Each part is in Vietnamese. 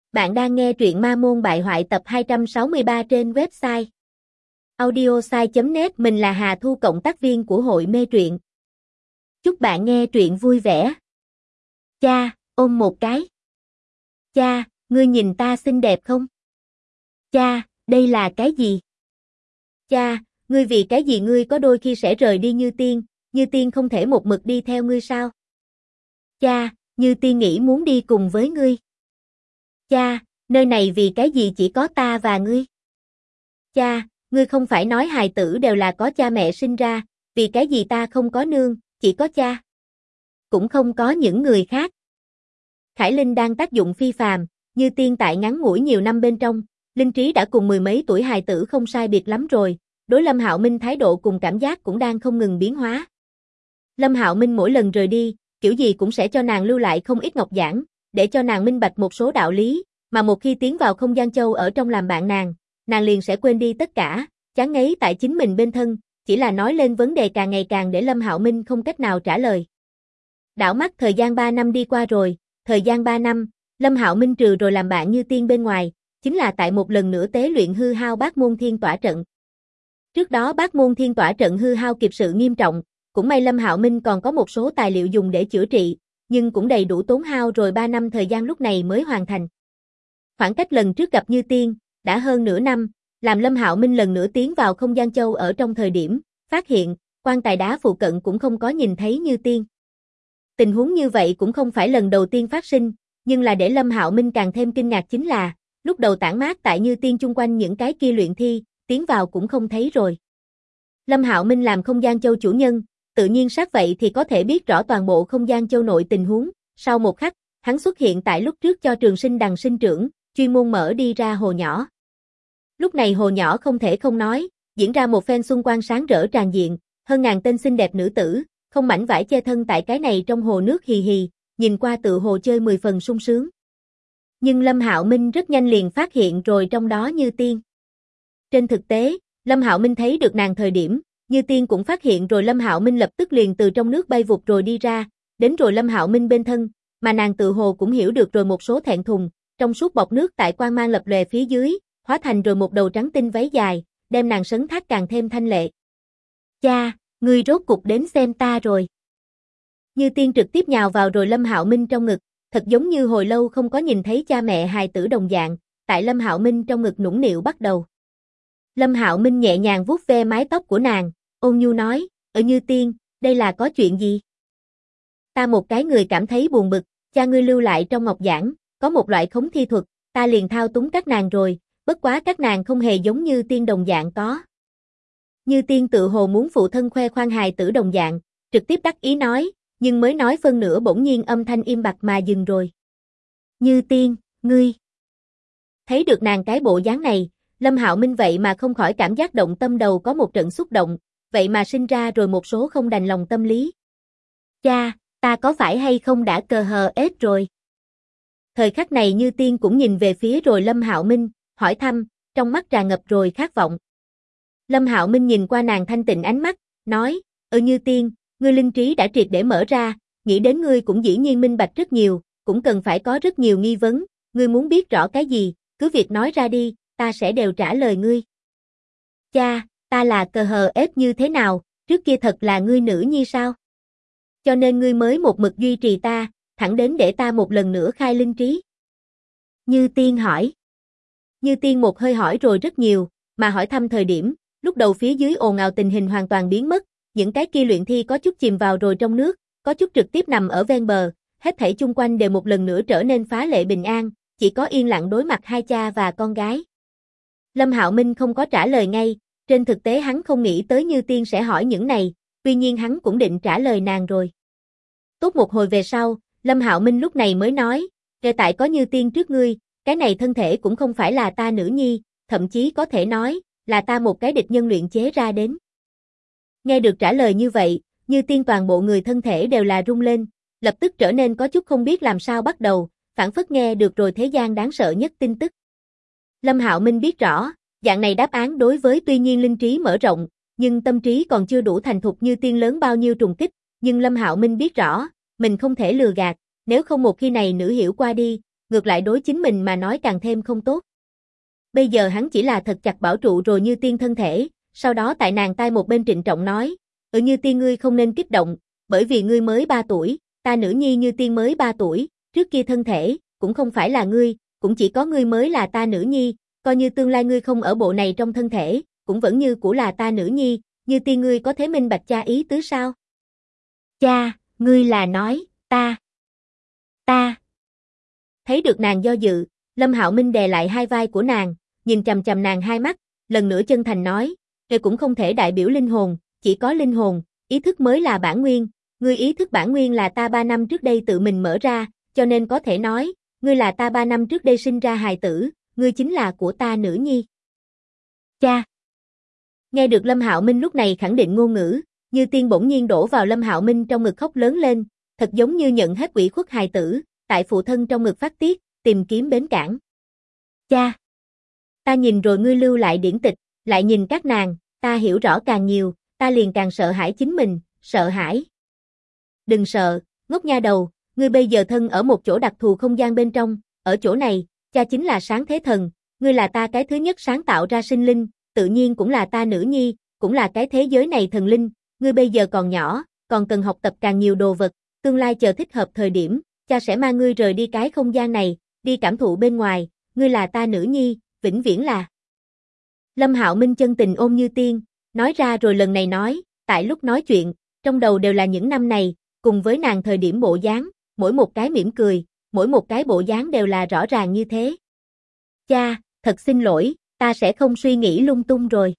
Bạn đang nghe truyện Ma Môn Bại Hoại tập 263 trên website audiosai.net. Mình là Hà Thu, cộng tác viên của hội mê truyện. Chúc bạn nghe truyện vui vẻ. Cha, ôm một cái. Cha, ngươi nhìn ta xinh đẹp không? Cha, đây là cái gì? Cha, ngươi vì cái gì ngươi có đôi khi sẽ rời đi Như Tiên không thể một mực đi theo ngươi sao? Cha, Như Tiên nghĩ muốn đi cùng với ngươi. Cha, nơi này vì cái gì chỉ có ta và ngươi? Cha, ngươi không phải nói hài tử đều là có cha mẹ sinh ra, vì cái gì ta không có nương, chỉ có cha? Cũng không có những người khác. Khải Linh đang tác dụng phi phàm, Như Tiên tại ngắn ngủi nhiều năm bên trong, linh trí đã cùng mười mấy tuổi hài tử không sai biệt lắm rồi, đối Lâm Hạo Minh thái độ cùng cảm giác cũng đang không ngừng biến hóa. Lâm Hạo Minh mỗi lần rời đi, kiểu gì cũng sẽ cho nàng lưu lại không ít ngọc giản, để cho nàng minh bạch một số đạo lý, mà một khi tiến vào không gian châu ở trong làm bạn nàng liền sẽ quên đi tất cả, chán ngấy tại chính mình bên thân, chỉ là nói lên vấn đề càng ngày càng để Lâm Hạo Minh không cách nào trả lời. Đảo mắt thời gian 3 năm đi qua rồi, thời gian 3 năm, Lâm Hạo Minh trừ rồi làm bạn Như Tiên bên ngoài, chính là tại một lần nữa tế luyện hư hao Bát Môn Thiên Tỏa Trận. Trước đó Bát Môn Thiên Tỏa Trận hư hao kịp sự nghiêm trọng, cũng may Lâm Hạo Minh còn có một số tài liệu dùng để chữa trị, nhưng cũng đầy đủ tốn hao rồi 3 năm thời gian lúc này mới hoàn thành. Khoảng cách lần trước gặp Như Tiên, đã hơn nửa năm, làm Lâm Hạo Minh lần nữa tiến vào không gian châu ở trong thời điểm, phát hiện, quan tài đá phụ cận cũng không có nhìn thấy Như Tiên. Tình huống như vậy cũng không phải lần đầu tiên phát sinh, nhưng là để Lâm Hạo Minh càng thêm kinh ngạc chính là, lúc đầu tản mát tại Như Tiên chung quanh những cái kia luyện thi, tiến vào cũng không thấy rồi. Lâm Hạo Minh làm không gian châu chủ nhân, tự nhiên sát vậy thì có thể biết rõ toàn bộ không gian châu nội tình huống, sau một khắc, hắn xuất hiện tại lúc trước cho Trường Sinh Đằng sinh trưởng, chuyên môn mở đi ra hồ nhỏ. Lúc này hồ nhỏ không thể không nói, diễn ra một phen xung quanh sáng rỡ tràn diện, hơn ngàn tên xinh đẹp nữ tử, không mảnh vải che thân tại cái này trong hồ nước hì hì, nhìn qua tự hồ chơi 10 phần sung sướng. Nhưng Lâm Hạo Minh rất nhanh liền phát hiện rồi trong đó Như Tiên. Trên thực tế, Lâm Hạo Minh thấy được nàng thời điểm, Như Tiên cũng phát hiện rồi Lâm Hạo Minh lập tức liền từ trong nước bay vụt rồi đi ra, đến rồi Lâm Hạo Minh bên thân, mà nàng tự hồ cũng hiểu được rồi một số thẹn thùng, trong suốt bọt nước tại quang mang lập lòe phía dưới, hóa thành rồi một đầu trắng tinh váy dài, đem nàng sấn thác càng thêm thanh lệ. Cha, ngươi rốt cục đến xem ta rồi. Như Tiên trực tiếp nhào vào rồi Lâm Hạo Minh trong ngực, thật giống như hồi lâu không có nhìn thấy cha mẹ hài tử đồng dạng, tại Lâm Hạo Minh trong ngực nũng nịu bắt đầu. Lâm Hạo Minh nhẹ nhàng vuốt ve mái tóc của nàng, ôn nhu nói, Như Tiên, đây là có chuyện gì? Ta một cái người cảm thấy buồn bực, cha ngươi lưu lại trong ngọc giản, có một loại khống thi thuật, ta liền thao túng các nàng rồi, bất quá các nàng không hề giống Như Tiên đồng dạng có. Như Tiên tự hồ muốn phụ thân khoe khoang hài tử đồng dạng, trực tiếp đắc ý nói, nhưng mới nói phân nửa bỗng nhiên âm thanh im bặt mà dừng rồi. Như Tiên, ngươi. Thấy được nàng cái bộ dáng này, Lâm Hạo Minh vậy mà không khỏi cảm giác động tâm đầu có một trận xúc động, vậy mà sinh ra rồi một số không đành lòng tâm lý. Cha, ta có phải hay không đã cờ hờ ết rồi? Thời khắc này Như Tiên cũng nhìn về phía rồi Lâm Hạo Minh, hỏi thăm, trong mắt tràn ngập rồi khát vọng. Lâm Hạo Minh nhìn qua nàng thanh tịnh ánh mắt, nói, Như Tiên, ngươi linh trí đã triệt để mở ra, nghĩ đến ngươi cũng dĩ nhiên minh bạch rất nhiều, cũng cần phải có rất nhiều nghi vấn, ngươi muốn biết rõ cái gì, cứ việc nói ra đi, ta sẽ đều trả lời ngươi. Cha, ta là cờ hờ ết như thế nào, trước kia thật là ngươi nữ nhi sao? Cho nên ngươi mới một mực duy trì ta, thẳng đến để ta một lần nữa khai linh trí. Như Tiên hỏi. Như Tiên một hơi hỏi rồi rất nhiều, mà hỏi thăm thời điểm, lúc đầu phía dưới ồn ào tình hình hoàn toàn biến mất, những cái kia luyện thi có chút chìm vào rồi trong nước, có chút trực tiếp nằm ở ven bờ, hết thảy chung quanh đều một lần nữa trở nên phá lệ bình an, chỉ có yên lặng đối mặt hai cha và con gái. Lâm Hạo Minh không có trả lời ngay, trên thực tế hắn không nghĩ tới Như Tiên sẽ hỏi những này, tuy nhiên hắn cũng định trả lời nàng rồi. Tốt một hồi về sau, Lâm Hạo Minh lúc này mới nói, kể tại có Như Tiên trước ngươi, cái này thân thể cũng không phải là ta nữ nhi, thậm chí có thể nói, là ta một cái địch nhân luyện chế ra đến. Nghe được trả lời như vậy, Như Tiên toàn bộ người thân thể đều là rung lên, lập tức trở nên có chút không biết làm sao bắt đầu, phảng phất nghe được rồi thế gian đáng sợ nhất tin tức. Lâm Hạo Minh biết rõ, dạng này đáp án đối với tuy nhiên linh trí mở rộng, nhưng tâm trí còn chưa đủ thành thục Như Tiên lớn bao nhiêu trùng kích, nhưng Lâm Hạo Minh biết rõ, mình không thể lừa gạt, nếu không một khi này nữ hiểu qua đi, ngược lại đối chính mình mà nói càng thêm không tốt. Bây giờ hắn chỉ là thật chặt bảo trụ rồi Như Tiên thân thể, sau đó tại nàng tai một bên trịnh trọng nói, Như Tiên ngươi không nên kích động, bởi vì ngươi mới 3 tuổi, ta nữ nhi Như Tiên mới 3 tuổi, trước kia thân thể, cũng không phải là ngươi, cũng chỉ có ngươi mới là ta nữ nhi, coi như tương lai ngươi không ở bộ này trong thân thể, cũng vẫn như cũ là ta nữ nhi, Như Tiên ngươi có thể minh bạch cha ý tứ sao? Cha, ngươi là nói, ta. Thấy được nàng do dự, Lâm Hạo Minh đè lại hai vai của nàng, nhìn chằm chằm nàng hai mắt, lần nữa chân thành nói, "Ngươi cũng không thể đại biểu linh hồn, chỉ có linh hồn, ý thức mới là bản nguyên, ngươi ý thức bản nguyên là ta 3 năm trước đây tự mình mở ra, cho nên có thể nói, ngươi là ta 3 năm trước đây sinh ra hài tử, ngươi chính là của ta nữ nhi." Cha. Nghe được Lâm Hạo Minh lúc này khẳng định ngôn ngữ, Như Tiên bỗng nhiên đổ vào Lâm Hạo Minh trong ngực khóc lớn lên, thật giống như nhận hết ủy khuất hài tử, tại phụ thân trong ngực phát tiết, tìm kiếm bến cảng. Cha, ta nhìn rồi ngươi lưu lại điển tịch, lại nhìn các nàng, ta hiểu rõ càng nhiều, ta liền càng sợ hãi chính mình, sợ hãi. Đừng sợ, ngốc nha đầu, ngươi bây giờ thân ở một chỗ đặc thù không gian bên trong, ở chỗ này, cha chính là sáng thế thần, ngươi là ta cái thứ nhất sáng tạo ra sinh linh, tự nhiên cũng là ta nữ nhi, cũng là cái thế giới này thần linh, ngươi bây giờ còn nhỏ, còn cần học tập càng nhiều đồ vật, tương lai chờ thích hợp thời điểm, cha sẽ mang ngươi rời đi cái không gian này, đi cảm thụ bên ngoài, ngươi là ta nữ nhi, vĩnh viễn là. Lâm Hạo Minh chân tình ôm Như Tiên, nói ra rồi lần này nói, tại lúc nói chuyện, trong đầu đều là những năm này, cùng với nàng thời điểm bộ dáng, mỗi một cái mỉm cười, mỗi một cái bộ dáng đều là rõ ràng như thế. Cha, thật xin lỗi, ta sẽ không suy nghĩ lung tung rồi.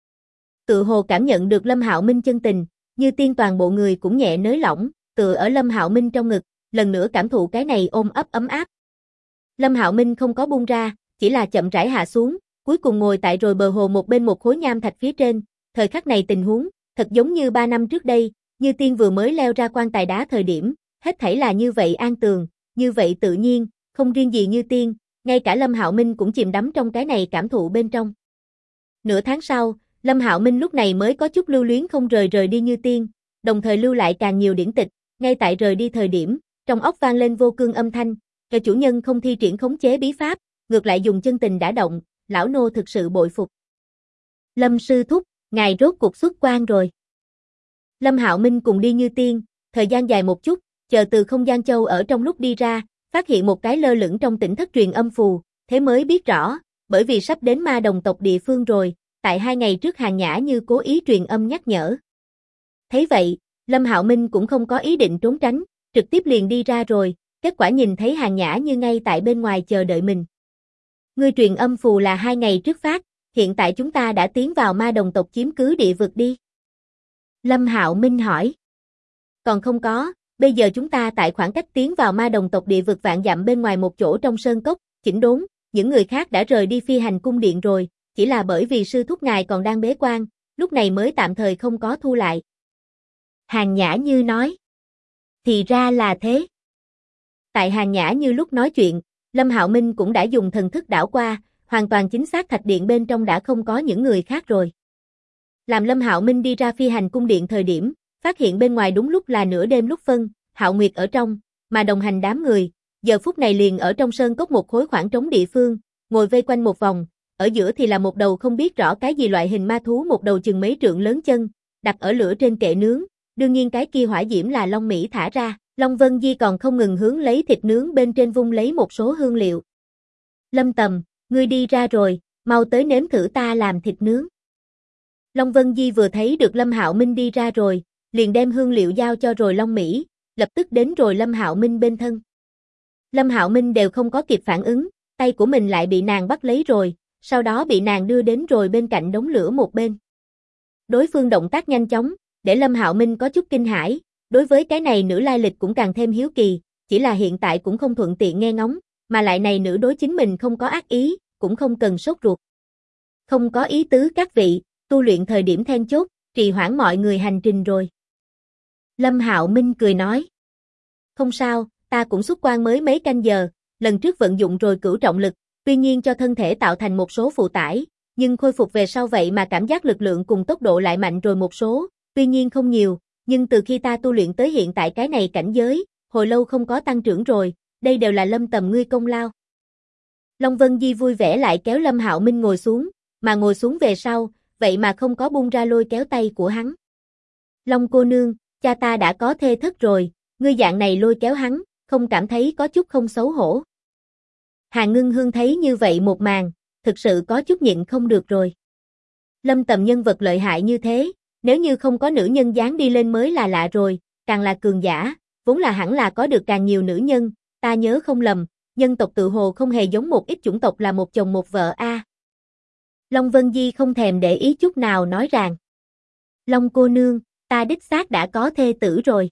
Tự hồ cảm nhận được Lâm Hạo Minh chân tình, Như Tiên toàn bộ người cũng nhẹ nới lỏng, tựa ở Lâm Hạo Minh trong ngực, lần nữa cảm thụ cái này ôm ấp ấm áp. Lâm Hạo Minh không có buông ra, chỉ là chậm rãi hạ xuống, cuối cùng ngồi tại rồi bờ hồ một bên một khối nham thạch phía trên, thời khắc này tình huống, thật giống như 3 năm trước đây, Như Tiên vừa mới leo ra quan tài đá thời điểm, hết thảy là như vậy an tường, như vậy tự nhiên, không riêng gì Như Tiên, ngay cả Lâm Hạo Minh cũng chìm đắm trong cái này cảm thụ bên trong. Nửa tháng sau, Lâm Hạo Minh lúc này mới có chút lưu luyến không rời đi Như Tiên, đồng thời lưu lại càng nhiều điển tịch, ngay tại rời đi thời điểm, trong óc vang lên vô cương âm thanh, "Kẻ chủ nhân không thi triển khống chế bí pháp, ngược lại dùng chân tình đã động, lão nô thực sự bội phục." Lâm sư thúc, ngài rốt cuộc xuất quan rồi. Lâm Hạo Minh cùng đi Như Tiên, thời gian dài một chút, chờ từ không gian châu ở trong lúc đi ra, phát hiện một cái lơ lửng trong tỉnh thất truyền âm phù, thế mới biết rõ, bởi vì sắp đến ma đồng tộc địa phương rồi, tại 2 ngày trước Hàn Nhã Như cố ý truyền âm nhắc nhở. Thấy vậy, Lâm Hạo Minh cũng không có ý định trốn tránh, trực tiếp liền đi ra rồi, kết quả nhìn thấy Hàn Nhã Như ngay tại bên ngoài chờ đợi mình. Ngươi truyền âm phù là 2 ngày trước phát, hiện tại chúng ta đã tiến vào ma đồng tộc chiếm cứ địa vực đi. Lâm Hạo Minh hỏi. Còn không có, bây giờ chúng ta tại khoảng cách tiến vào ma đồng tộc địa vực vạn dặm bên ngoài một chỗ trong sơn cốc, chỉnh đốn, những người khác đã rời đi phi hành cung điện rồi, chỉ là bởi vì sư thúc ngài còn đang bế quan, lúc này mới tạm thời không có thu lại. Hàn Nhã Như nói. Thì ra là thế. Tại Hàn Nhã Như lúc nói chuyện, Lâm Hạo Minh cũng đã dùng thần thức đảo qua, hoàn toàn chính xác thạch điện bên trong đã không có những người khác rồi. Làm Lâm Hạo Minh đi ra phi hành cung điện thời điểm, phát hiện bên ngoài đúng lúc là nửa đêm lúc phân, Hạo Nguyệt ở trong, mà đồng hành đám người, giờ phút này liền ở trong sơn cốc một khối khoảng trống địa phương, ngồi vây quanh một vòng, ở giữa thì là một đầu không biết rõ cái gì loại hình ma thú một đầu chừng mấy trượng lớn chân, đặt ở lửa trên kệ nướng, đương nhiên cái kia hỏa diễm là Long Mỹ thả ra, Long Vân Di còn không ngừng hướng lấy thịt nướng bên trên vung lấy một số hương liệu. Lâm Tầm, ngươi đi ra rồi, mau tới nếm thử ta làm thịt nướng. Long Vân Di vừa thấy được Lâm Hạo Minh đi ra rồi, liền đem hương liệu giao cho rồi Long Mỹ, lập tức đến rồi Lâm Hạo Minh bên thân. Lâm Hạo Minh đều không có kịp phản ứng, tay của mình lại bị nàng bắt lấy rồi, sau đó bị nàng đưa đến rồi bên cạnh đống lửa một bên. Đối phương động tác nhanh chóng, để Lâm Hạo Minh có chút kinh hãi, đối với cái này nữ lai lịch cũng càng thêm hiếu kỳ, chỉ là hiện tại cũng không thuận tiện nghe ngóng, mà lại này nữ đối chính mình không có ác ý, cũng không cần sốt ruột. Không có ý tứ các vị, tu luyện thời điểm then chốt, trì hoãn mọi người hành trình rồi. Lâm Hạo Minh cười nói. Không sao, ta cũng xuất quan mới mấy canh giờ, lần trước vận dụng rồi cửu trọng lực, tuy nhiên cho thân thể tạo thành một số phụ tải, nhưng khôi phục về sau vậy mà cảm giác lực lượng cùng tốc độ lại mạnh rồi một số, tuy nhiên không nhiều, nhưng từ khi ta tu luyện tới hiện tại cái này cảnh giới, hồi lâu không có tăng trưởng rồi, đây đều là Lâm Tầm ngươi công lao. Long Vân Di vui vẻ lại kéo Lâm Hạo Minh ngồi xuống, mà ngồi xuống về sau, vậy mà không có buông ra lôi kéo tay của hắn. Long cô nương, cha ta đã có thê thất rồi, ngươi dạng này lôi kéo hắn, không cảm thấy có chút không xấu hổ. Hà Ngưng Hương thấy như vậy một màn, thực sự có chút nhịn không được rồi. Lâm Tầm nhân vật lợi hại như thế, nếu như không có nữ nhân dáng đi lên mới là lạ rồi, càng là cường giả, vốn là hẳn là có được càng nhiều nữ nhân, ta nhớ không lầm, nhân tộc tự hồ không hề giống một ít chủng tộc là một chồng một vợ a. Long Vân Di không thèm để ý chút nào nói rằng. Long cô nương, ta đích xác đã có thê tử rồi.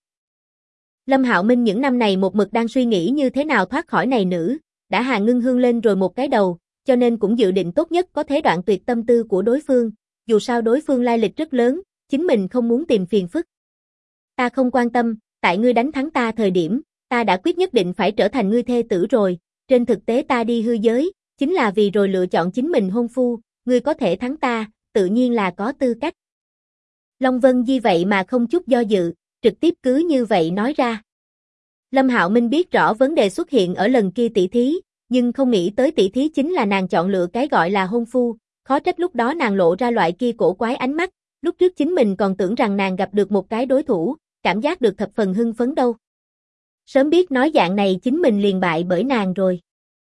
Lâm Hạo Minh những năm này một mực đang suy nghĩ như thế nào thoát khỏi này nữ, đã Hà Ngưng Hương lên rồi một cái đầu, cho nên cũng dự định tốt nhất có thể đoạn tuyệt tâm tư của đối phương, dù sao đối phương lai lịch rất lớn, chính mình không muốn tìm phiền phức. Ta không quan tâm, tại ngươi đánh thắng ta thời điểm, ta đã quyết nhất định phải trở thành ngươi thê tử rồi, trên thực tế ta đi hư giới, chính là vì rồi lựa chọn chính mình hôn phu, ngươi có thể thắng ta, tự nhiên là có tư cách. Long Vân Di vậy mà không chút do dự, trực tiếp cứ như vậy nói ra. Lâm Hạo Minh biết rõ vấn đề xuất hiện ở lần kia tỷ thí, nhưng không nghĩ tới tỷ thí chính là nàng chọn lựa cái gọi là hôn phu, khó trách lúc đó nàng lộ ra loại kia cổ quái ánh mắt, lúc trước chính mình còn tưởng rằng nàng gặp được một cái đối thủ, cảm giác được thập phần hưng phấn đâu. Sớm biết nói dạng này chính mình liền bại bởi nàng rồi.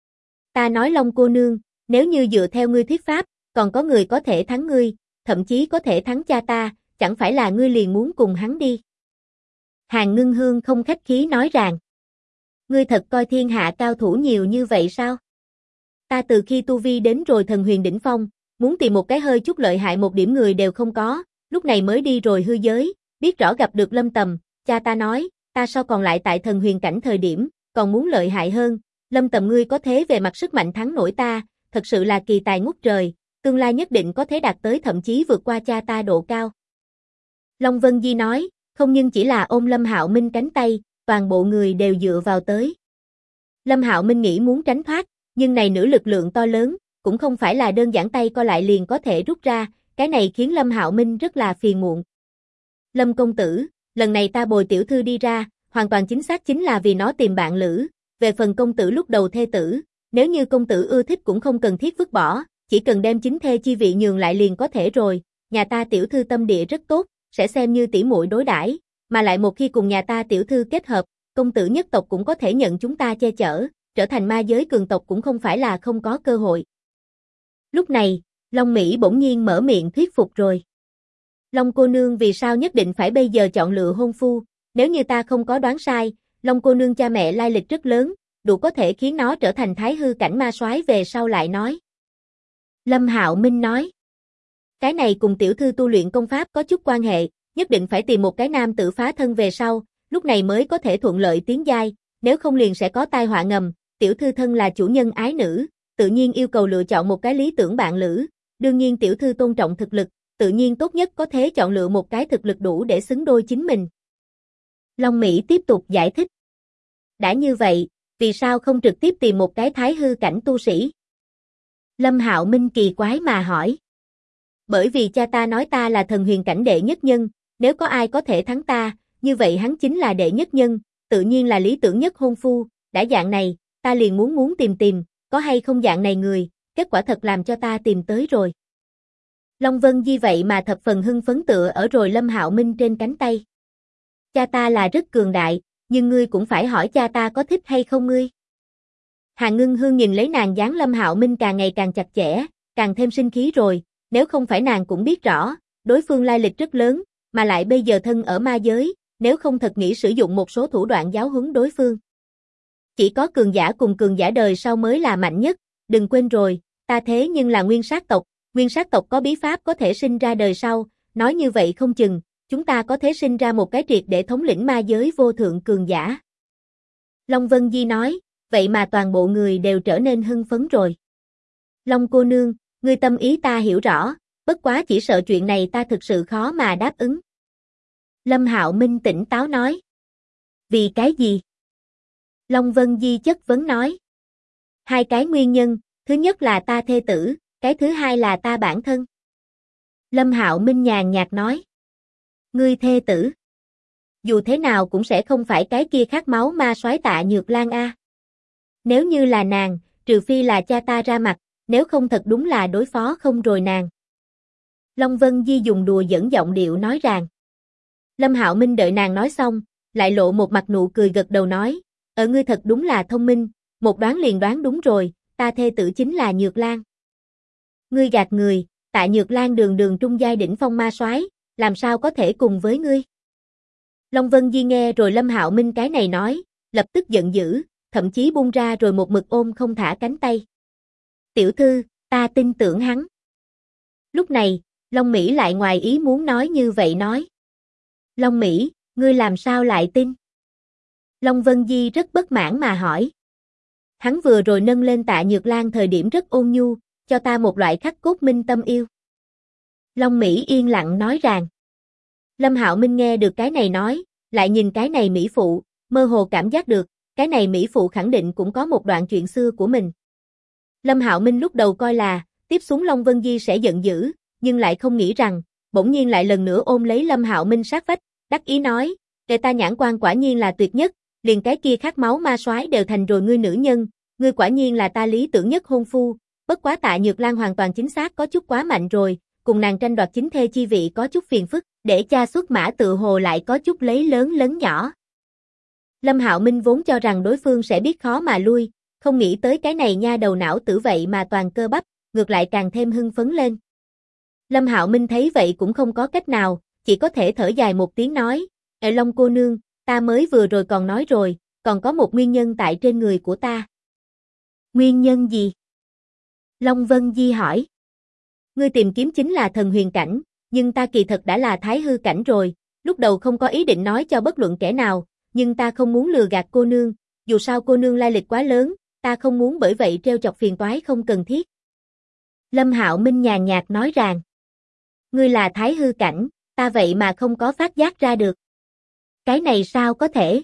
Ta nói Long cô nương, nếu như dựa theo ngươi thuyết pháp, còn có người có thể thắng ngươi, thậm chí có thể thắng cha ta, chẳng phải là ngươi liền muốn cùng hắn đi. Hàn Ngưng Hương không khách khí nói rằng. Ngươi thật coi thiên hạ cao thủ nhiều như vậy sao? Ta từ khi tu vi đến rồi thần huyền đỉnh phong, muốn tìm một cái hơi chút lợi hại một điểm người đều không có, lúc này mới đi rồi hư giới, biết rõ gặp được Lâm Tầm, cha ta nói, ta sao còn lại tại thần huyền cảnh thời điểm, còn muốn lợi hại hơn, Lâm Tầm ngươi có thế về mặt sức mạnh thắng nổi ta, thật sự là kỳ tài ngút trời, tương lai nhất định có thể đạt tới thậm chí vượt qua cha ta độ cao. Long Vân Di nói, không nhưng chỉ là ôm Lâm Hạo Minh cánh tay, toàn bộ người đều dựa vào tới. Lâm Hạo Minh nghĩ muốn tránh thoát, nhưng này nữ lực lượng to lớn, cũng không phải là đơn giản tay co lại liền có thể rút ra, cái này khiến Lâm Hạo Minh rất là phiền muộn. Lâm công tử, lần này ta bồi tiểu thư đi ra, hoàn toàn chính xác chính là vì nó tìm bạn lữ, về phần công tử lúc đầu thê tử, nếu như công tử ưa thích cũng không cần thiết vứt bỏ, chỉ cần đem chính thê chi vị nhường lại liền có thể rồi, nhà ta tiểu thư tâm địa rất tốt, sẽ xem như tỷ muội đối đãi, mà lại một khi cùng nhà ta tiểu thư kết hợp, công tử nhất tộc cũng có thể nhận chúng ta che chở, trở thành ma giới cường tộc cũng không phải là không có cơ hội. Lúc này, Long Mỹ bỗng nhiên mở miệng thuyết phục rồi. Long cô nương vì sao nhất định phải bây giờ chọn lựa hôn phu, nếu như ta không có đoán sai, Long cô nương cha mẹ lai lịch rất lớn, đủ có thể khiến nó trở thành thái hư cảnh ma soái về sau lại nói. Lâm Hạo Minh nói. Cái này cùng tiểu thư tu luyện công pháp có chút quan hệ, nhất định phải tìm một cái nam tử phá thân về sau, lúc này mới có thể thuận lợi tiến giai, nếu không liền sẽ có tai họa ngầm, tiểu thư thân là chủ nhân ái nữ, tự nhiên yêu cầu lựa chọn một cái lý tưởng bạn lữ, đương nhiên tiểu thư tôn trọng thực lực, tự nhiên tốt nhất có thể chọn lựa một cái thực lực đủ để xứng đôi chính mình. Long Mỹ tiếp tục giải thích. Đã như vậy, vì sao không trực tiếp tìm một cái thái hư cảnh tu sĩ? Lâm Hạo Minh kỳ quái mà hỏi. Bởi vì cha ta nói ta là thần huyền cảnh đệ nhất nhân, nếu có ai có thể thắng ta, như vậy hắn chính là đệ nhất nhân, tự nhiên là lý tưởng nhất hôn phu, đã dạng này, ta liền muốn tìm, có hay không dạng này người, kết quả thật làm cho ta tìm tới rồi. Long Vân Di vậy mà thập phần hưng phấn tựa ở rồi Lâm Hạo Minh trên cánh tay. Cha ta là rất cường đại, nhưng ngươi cũng phải hỏi cha ta có thích hay không ngươi. Hà Ngưng Hương nhìn lấy nàng dáng Lâm Hạo Minh càng ngày càng chặt chẽ, càng thêm sinh khí rồi, nếu không phải nàng cũng biết rõ, đối phương lai lịch rất lớn, mà lại bây giờ thân ở ma giới, nếu không thật nghĩ sử dụng một số thủ đoạn giáo huấn đối phương. Chỉ có cường giả cùng cường giả đời sau mới là mạnh nhất, đừng quên rồi, ta thế nhưng là nguyên sát tộc có bí pháp có thể sinh ra đời sau, nói như vậy không chừng, chúng ta có thể sinh ra một cái triệt để thống lĩnh ma giới vô thượng cường giả. Long Vân Di nói, vậy mà toàn bộ người đều trở nên hưng phấn rồi. Long cô nương, ngươi tâm ý ta hiểu rõ, bất quá chỉ sợ chuyện này ta thực sự khó mà đáp ứng. Lâm Hạo Minh tỉnh táo nói. Vì cái gì? Long Vân Di chất vấn nói. Hai cái nguyên nhân, thứ nhất là ta thê tử, cái thứ hai là ta bản thân. Lâm Hạo Minh nhàn nhạt nói. Ngươi thê tử. Dù thế nào cũng sẽ không phải cái kia khát máu ma soái Tạ Nhược Lan a. Nếu như là nàng, trừ phi là cha ta ra mặt, nếu không thật đúng là đối phó không rồi nàng. Long Vân Di dùng đùa giỡn giọng điệu nói rằng. Lâm Hạo Minh đợi nàng nói xong, lại lộ một mặt nụ cười gật đầu nói, ngươi thật đúng là thông minh, một đoán liền đoán đúng rồi, ta thê tử chính là Nhược Lan. Ngươi gạt người, Tạ Nhược Lan đường đường trung giai đỉnh phong ma soái, làm sao có thể cùng với ngươi? Long Vân Di nghe rồi Lâm Hạo Minh cái này nói, lập tức giận dữ, thậm chí buông ra rồi một mực ôm không thả cánh tay. Tiểu thư, ta tin tưởng hắn. Lúc này, Long Mỹ lại ngoài ý muốn nói như vậy nói. Long Mỹ, ngươi làm sao lại tin? Long Vân Di rất bất mãn mà hỏi. Hắn vừa rồi nâng lên Tạ Nhược Lan thời điểm rất ôn nhu, cho ta một loại khắc cốt minh tâm yêu. Long Mỹ yên lặng nói rằng. Lâm Hạo Minh nghe được cái này nói, lại nhìn cái này Mỹ phụ, mơ hồ cảm giác được, cái này Mỹ phụ khẳng định cũng có một đoạn chuyện xưa của mình. Lâm Hạo Minh lúc đầu coi là, tiếp xuống Long Vân Di sẽ giận dữ, nhưng lại không nghĩ rằng, bỗng nhiên lại lần nữa ôm lấy Lâm Hạo Minh sát vách, đắc ý nói, kệ ta nhãn quan quả nhiên là tuyệt nhất, liền cái kia khát máu ma soái đều thành rồi ngươi nữ nhân, ngươi quả nhiên là ta lý tưởng nhất hôn phu, bất quá Tạ Nhược Lan hoàn toàn chính xác có chút quá mạnh rồi, cùng nàng tranh đoạt chính thê chi vị có chút phiền phức, để cha xuất mã tự hồ lại có chút lấy lớn lấn nhỏ. Lâm Hạo Minh vốn cho rằng đối phương sẽ biết khó mà lui, không nghĩ tới cái này nha đầu não tử vậy mà toàn cơ bắp, ngược lại càng thêm hưng phấn lên. Lâm Hạo Minh thấy vậy cũng không có cách nào, chỉ có thể thở dài một tiếng nói, Long cô nương, ta mới vừa rồi còn nói rồi, còn có một nguyên nhân tại trên người của ta. Nguyên nhân gì? Long Vân Di hỏi. Ngươi tìm kiếm chính là thần huyền cảnh, nhưng ta kỳ thật đã là thái hư cảnh rồi, lúc đầu không có ý định nói cho bất luận kẻ nào, nhưng ta không muốn lừa gạt cô nương, dù sao cô nương lai lịch quá lớn, ta không muốn bởi vậy treo chọc phiền toái không cần thiết. Lâm Hạo Minh nhàn nhạt nói rằng, ngươi là thái hư cảnh, ta vậy mà không có phát giác ra được. Cái này sao có thể?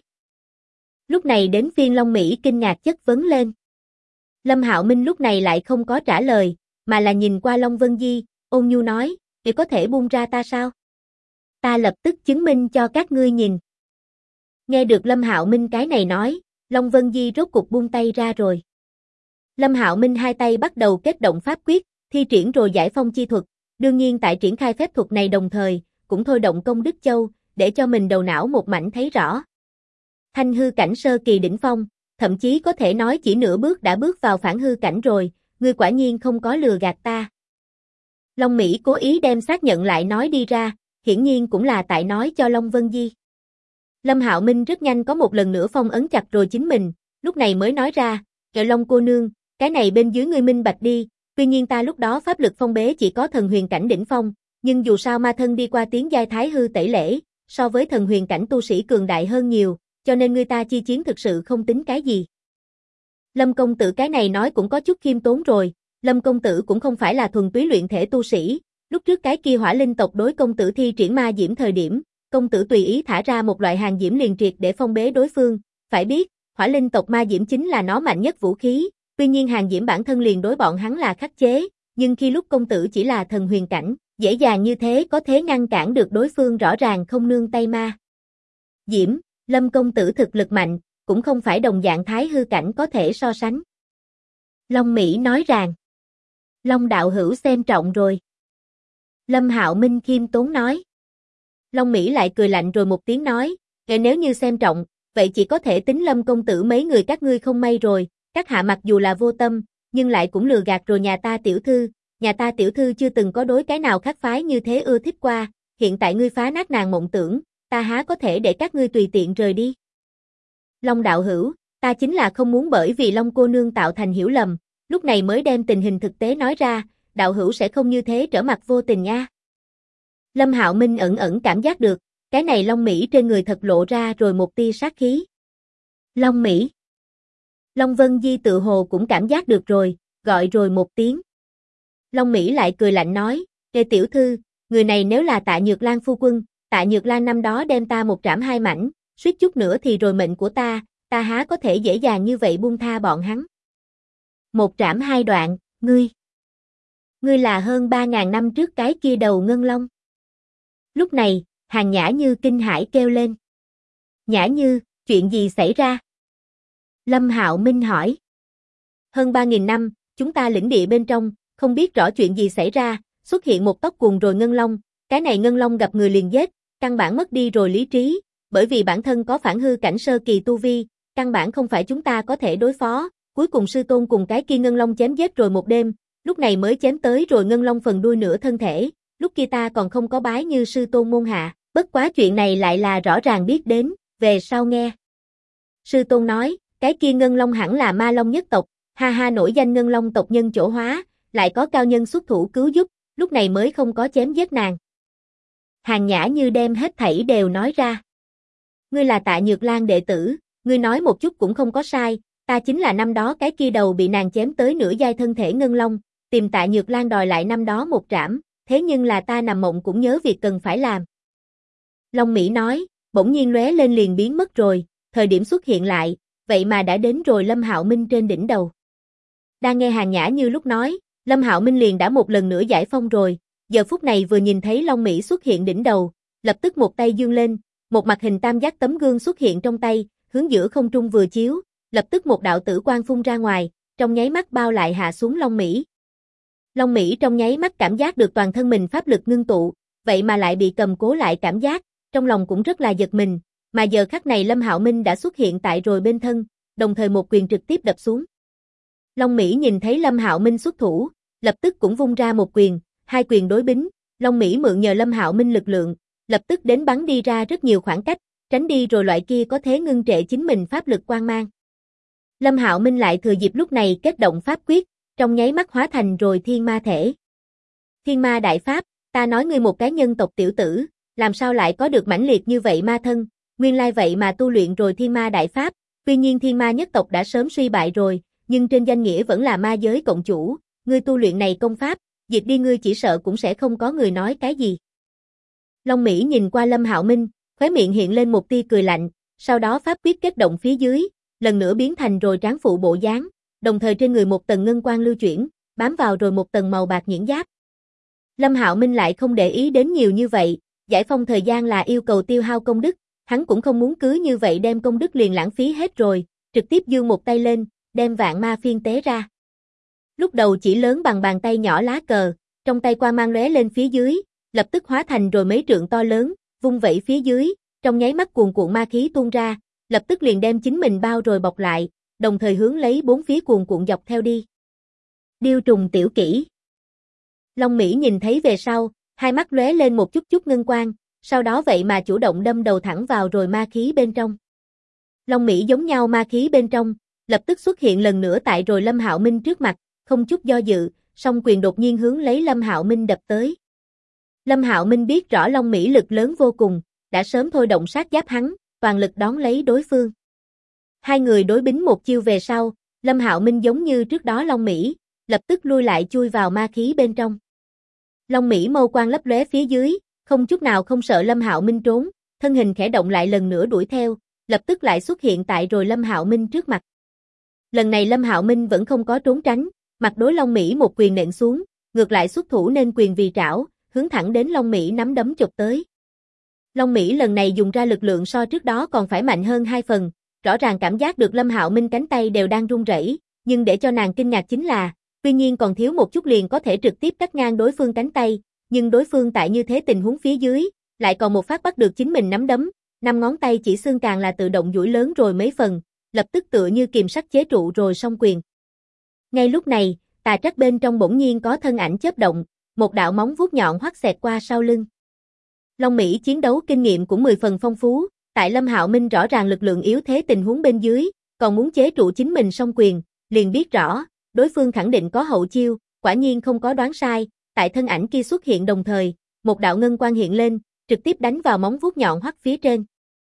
Lúc này đến phiên Long Mỹ kinh ngạc chất vấn lên. Lâm Hạo Minh lúc này lại không có trả lời, mà là nhìn qua Long Vân Di, ôn nhu nói, "Ngươi có thể buông ra ta sao? Ta lập tức chứng minh cho các ngươi nhìn." Nghe được Lâm Hạo Minh cái này nói, Long Vân Di rốt cục buông tay ra rồi. Lâm Hạo Minh hai tay bắt đầu kết động pháp quyết, thi triển rồi giải phong chi thuật, đương nhiên tại triển khai phép thuật này đồng thời, cũng thôi động công đức châu, để cho mình đầu não một mảnh thấy rõ. Thanh hư cảnh sơ kỳ đỉnh phong, thậm chí có thể nói chỉ nửa bước đã bước vào phản hư cảnh rồi, ngươi quả nhiên không có lừa gạt ta. Long Mỹ cố ý đem xác nhận lại nói đi ra, hiển nhiên cũng là tại nói cho Long Vân Di. Lâm Hạo Minh rất nhanh có một lần nữa phong ấn chặt rồi chính mình, lúc này mới nói ra, "Kệ Long cô nương, cái này bên dưới ngươi minh bạch đi, tuy nhiên ta lúc đó pháp lực phong bế chỉ có thần huyền cảnh đỉnh phong, nhưng dù sao ma thân đi qua tiến giai thái hư tẩy lễ, so với thần huyền cảnh tu sĩ cường đại hơn nhiều, cho nên người ta chi chiến thực sự không tính cái gì." Lâm công tử cái này nói cũng có chút khiêm tốn rồi, Lâm công tử cũng không phải là thuần túy luyện thể tu sĩ, lúc trước cái kia hỏa linh tộc đối công tử thi triển ma diễm thời điểm, công tử tùy ý thả ra một loại hàng diễm liền triệt để phong bế đối phương, phải biết, hỏa linh tộc ma diễm chính là nó mạnh nhất vũ khí, tuy nhiên hàng diễm bản thân liền đối bọn hắn là khắc chế, nhưng khi lúc công tử chỉ là thần huyền cảnh, dễ dàng như thế có thể ngăn cản được đối phương rõ ràng không nương tay ma diễm, Lâm công tử thực lực mạnh, cũng không phải đồng dạng thái hư cảnh có thể so sánh. Long Mỹ nói rằng, Long đạo hữu xem trọng rồi. Lâm Hạo Minh khiêm tốn nói. Long Mỹ lại cười lạnh rồi một tiếng nói, nếu như xem trọng, vậy chỉ có thể tính Lâm công tử mấy người các ngươi không may rồi, các hạ mặc dù là vô tâm, nhưng lại cũng lừa gạt rồi nhà ta tiểu thư chưa từng có đối cái nào khác phái như thế ưa thích qua, hiện tại ngươi phá nát nàng mộng tưởng, ta há có thể để các ngươi tùy tiện rời đi. Long đạo hữu, ta chính là không muốn bởi vì Long cô nương tạo thành hiểu lầm, lúc này mới đem tình hình thực tế nói ra, đạo hữu sẽ không như thế trở mặt vô tình nha. Lâm Hạo Minh ẩn ẩn cảm giác được, cái này Long Mỹ trên người thật lộ ra rồi một tia sát khí. Long Mỹ. Long Vân Di tự hồ cũng cảm giác được rồi, gọi rồi một tiếng. Long Mỹ lại cười lạnh nói, "Kệ tiểu thư, người này nếu là Tạ Nhược Lan phu quân, Tạ Nhược Lan năm đó đem ta một trảm hai mảnh, suýt chút nữa thì rồi mệnh của ta há có thể dễ dàng như vậy buông tha bọn hắn. Một trảm hai đoạn, ngươi là hơn 3.000 năm trước cái kia đầu ngân long." Lúc này, Hàng Nhã Như kinh hãi kêu lên. "Nhã Như, chuyện gì xảy ra?" Lâm Hạo Minh hỏi. Hơn 3.000 năm, chúng ta lĩnh địa bên trong, không biết rõ chuyện gì xảy ra, xuất hiện một tóc cuồng rồi ngân long, cái này ngân long gặp người liền giết, căn bản mất đi rồi lý trí, bởi vì bản thân có phản hư cảnh sơ kỳ tu vi, căn bản không phải chúng ta có thể đối phó, cuối cùng sư tôn cùng cái kia ngân long chém giết rồi một đêm, lúc này mới chém tới rồi ngân long phần đuôi nửa thân thể, lúc kia ta còn không có bái như sư tôn môn hạ, bất quá chuyện này lại là rõ ràng biết đến, về sau nghe. Sư tôn nói, cái kia ngân long hẳn là ma long nhất tộc, ha ha nổi danh ngân long tộc nhân chỗ hóa, lại có cao nhân xuất thủ cứu giúp, lúc này mới không có chém giết nàng. Hàn Nhã Như đem hết thảy đều nói ra. Ngươi là Tạ Nhược Lan đệ tử, ngươi nói một chút cũng không có sai, ta chính là năm đó cái kia đầu bị nàng chém tới nửa giai thân thể ngân long, tìm Tạ Nhược Lan đòi lại năm đó một trảm, thế nhưng là ta nằm mộng cũng nhớ việc cần phải làm. Long Mỹ nói, bỗng nhiên lóe lên liền biến mất rồi, thời điểm xuất hiện lại, vậy mà đã đến rồi Lâm Hạo Minh trên đỉnh đầu. Đang nghe Hàn Nhã Như lúc nói, Lâm Hạo Minh liền đã một lần nữa giải phong rồi, giờ phút này vừa nhìn thấy Long Mỹ xuất hiện đỉnh đầu, lập tức một tay dương lên, một mặt hình tam giác tấm gương xuất hiện trong tay, hướng giữa không trung vừa chiếu, lập tức một đạo tử quang phun ra ngoài, trong nháy mắt bao lại hạ xuống Long Mỹ. Long Mỹ trong nháy mắt cảm giác được toàn thân mình pháp lực ngưng tụ, vậy mà lại bị cầm cố lại cảm giác, trong lòng cũng rất là giật mình, mà giờ khắc này Lâm Hạo Minh đã xuất hiện tại rồi bên thân, đồng thời một quyền trực tiếp đập xuống. Long Mỹ nhìn thấy Lâm Hạo Minh xuất thủ, lập tức cũng vung ra một quyền, hai quyền đối bính, Long Mỹ mượn nhờ Lâm Hạo Minh lực lượng, lập tức đến bắn đi ra rất nhiều khoảng cách, tránh đi rồi loại kia có thế ngưng trệ chính mình pháp lực quang mang. Lâm Hạo Minh lại thừa dịp lúc này kết động pháp quyết, trong nháy mắt hóa thành rồi thiên ma thể. Thiên ma đại pháp, ta nói ngươi một cái nhân tộc tiểu tử, làm sao lại có được mãnh liệt như vậy ma thân, nguyên lai vậy mà tu luyện rồi thiên ma đại pháp, tuy nhiên thiên ma nhất tộc đã sớm suy bại rồi, nhưng trên danh nghĩa vẫn là ma giới cộng chủ, ngươi tu luyện này công pháp, diệt đi ngươi chỉ sợ cũng sẽ không có người nói cái gì. Long Mỹ nhìn qua Lâm Hạo Minh, khóe miệng hiện lên một tia cười lạnh, sau đó pháp quyết kết động phía dưới, lần nữa biến thành rồi tráng phụ bộ dáng, đồng thời trên người một tầng ngân quang lưu chuyển, bám vào rồi một tầng màu bạc nhuyễn giáp. Lâm Hạo Minh lại không để ý đến nhiều như vậy, giải phong thời gian là yêu cầu tiêu hao công đức, hắn cũng không muốn cứ như vậy đem công đức liền lãng phí hết rồi, trực tiếp giương một tay lên, đem vạn ma phiên tế ra. Lúc đầu chỉ lớn bằng bàn tay nhỏ lá cờ, trong tay quang mang lóe lên phía dưới, lập tức hóa thành rồi mấy trượng to lớn, vung vẩy phía dưới, trong nháy mắt cuồn cuộn ma khí tuôn ra, lập tức liền đem chính mình bao rồi bọc lại, đồng thời hướng lấy bốn phía cuồn cuộn dọc theo đi. Điêu trùng tiểu kỹ. Long Mỹ nhìn thấy về sau, hai mắt lóe lên một chút ngân quang, sau đó vậy mà chủ động đâm đầu thẳng vào rồi ma khí bên trong. Long Mỹ giống nhau ma khí bên trong, lập tức xuất hiện lần nữa tại rồi Lâm Hạo Minh trước mặt, không chút do dự, song quyền đột nhiên hướng lấy Lâm Hạo Minh đập tới. Lâm Hạo Minh biết rõ Long Mỹ lực lớn vô cùng, đã sớm thôi động sát giáp hắn, toàn lực đón lấy đối phương. Hai người đối bính một chiêu về sau, Lâm Hạo Minh giống như trước đó Long Mỹ, lập tức lui lại chui vào ma khí bên trong. Long Mỹ mâu quang lấp lóe phía dưới, không chút nào không sợ Lâm Hạo Minh trốn, thân hình khẽ động lại lần nữa đuổi theo, lập tức lại xuất hiện tại rồi Lâm Hạo Minh trước mặt. Lần này Lâm Hạo Minh vẫn không có trốn tránh, mặt đối Long Mỹ một quyền nện xuống, ngược lại xuất thủ nên quyền vì trảo, hướng thẳng đến Long Mỹ nắm đấm chụp tới. Long Mỹ lần này dùng ra lực lượng so trước đó còn phải mạnh hơn 2 phần, rõ ràng cảm giác được Lâm Hạo Minh cánh tay đều đang run rẩy, nhưng để cho nàng kinh ngạc chính là, tuy nhiên còn thiếu một chút liền có thể trực tiếp cắt ngang đối phương cánh tay, nhưng đối phương tại như thế tình huống phía dưới, lại còn một phát bắt được chính mình nắm đấm, 5 ngón tay chỉ xương càng là tự động duỗi lớn rồi mấy phần, lập tức tựa như kìm sắt chế trụ rồi song quyền. Ngay lúc này, tà trách bên trong bỗng nhiên có thân ảnh chớp động, một đạo móng vuốt nhọn hoắt xẹt qua sau lưng. Long Mỹ chiến đấu kinh nghiệm cũng 10 phần phong phú, tại Lâm Hạo Minh rõ ràng lực lượng yếu thế tình huống bên dưới, còn muốn chế trụ chính mình song quyền, liền biết rõ, đối phương khẳng định có hậu chiêu, quả nhiên không có đoán sai, tại thân ảnh kia xuất hiện đồng thời, một đạo ngân quang hiện lên, trực tiếp đánh vào móng vuốt nhọn hoắt phía trên.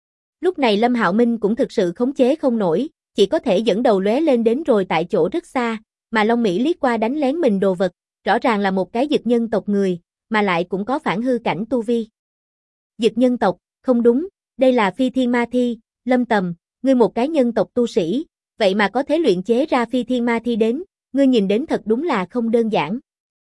Lúc này Lâm Hạo Minh cũng thực sự khống chế không nổi, chỉ có thể dẫn đầu lóe lên đến rồi tại chỗ rất xa, mà Long Mỹ liếc qua đánh lén mình đồ vật, rõ ràng là một cái dực nhân tộc người, mà lại cũng có phản hư cảnh tu vi. Dực nhân tộc, không đúng, đây là phi thiên ma thi, Lâm Tầm, ngươi một cái nhân tộc tu sĩ, vậy mà có thể luyện chế ra phi thiên ma thi đến, ngươi nhìn đến thật đúng là không đơn giản.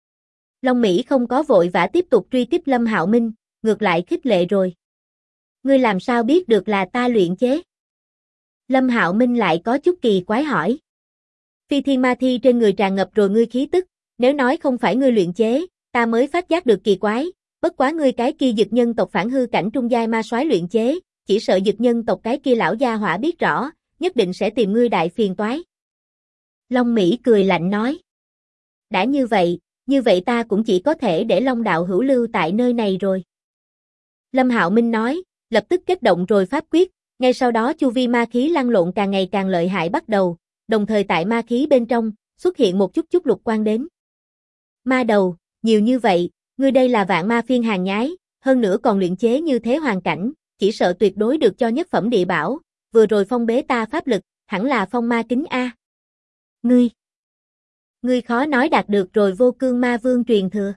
Long Mỹ không có vội vã tiếp tục truy kích Lâm Hạo Minh, ngược lại khích lệ rồi. Ngươi làm sao biết được là ta luyện chế? Lâm Hạo Minh lại có chút kỳ quái hỏi. Phi thiên ma thi trên người tràn ngập rồi ngươi khí tức, nếu nói không phải ngươi luyện chế, ta mới phát giác được kỳ quái, bất quá ngươi cái kia dực nhân tộc phản hư cảnh trung giai ma soái luyện chế, chỉ sợ dực nhân tộc cái kia lão gia hỏa biết rõ, nhất định sẽ tìm ngươi đại phiền toái. Long Mỹ cười lạnh nói. Đã như vậy ta cũng chỉ có thể để Long đạo hữu lưu tại nơi này rồi. Lâm Hạo Minh nói, lập tức kết động rồi pháp quyết, ngay sau đó chu vi ma khí lăn lộn càng ngày càng lợi hại bắt đầu, đồng thời tại ma khí bên trong, xuất hiện một chút lục quang đến. Ma đầu, nhiều như vậy, ngươi đây là vạn ma phiên hàng nhái, hơn nữa còn luyện chế như thế hoàn cảnh, chỉ sợ tuyệt đối được cho nhất phẩm địa bảo, vừa rồi phong bế ta pháp lực, hẳn là phong ma kính A. Ngươi khó nói đạt được rồi vô cương ma vương truyền thừa.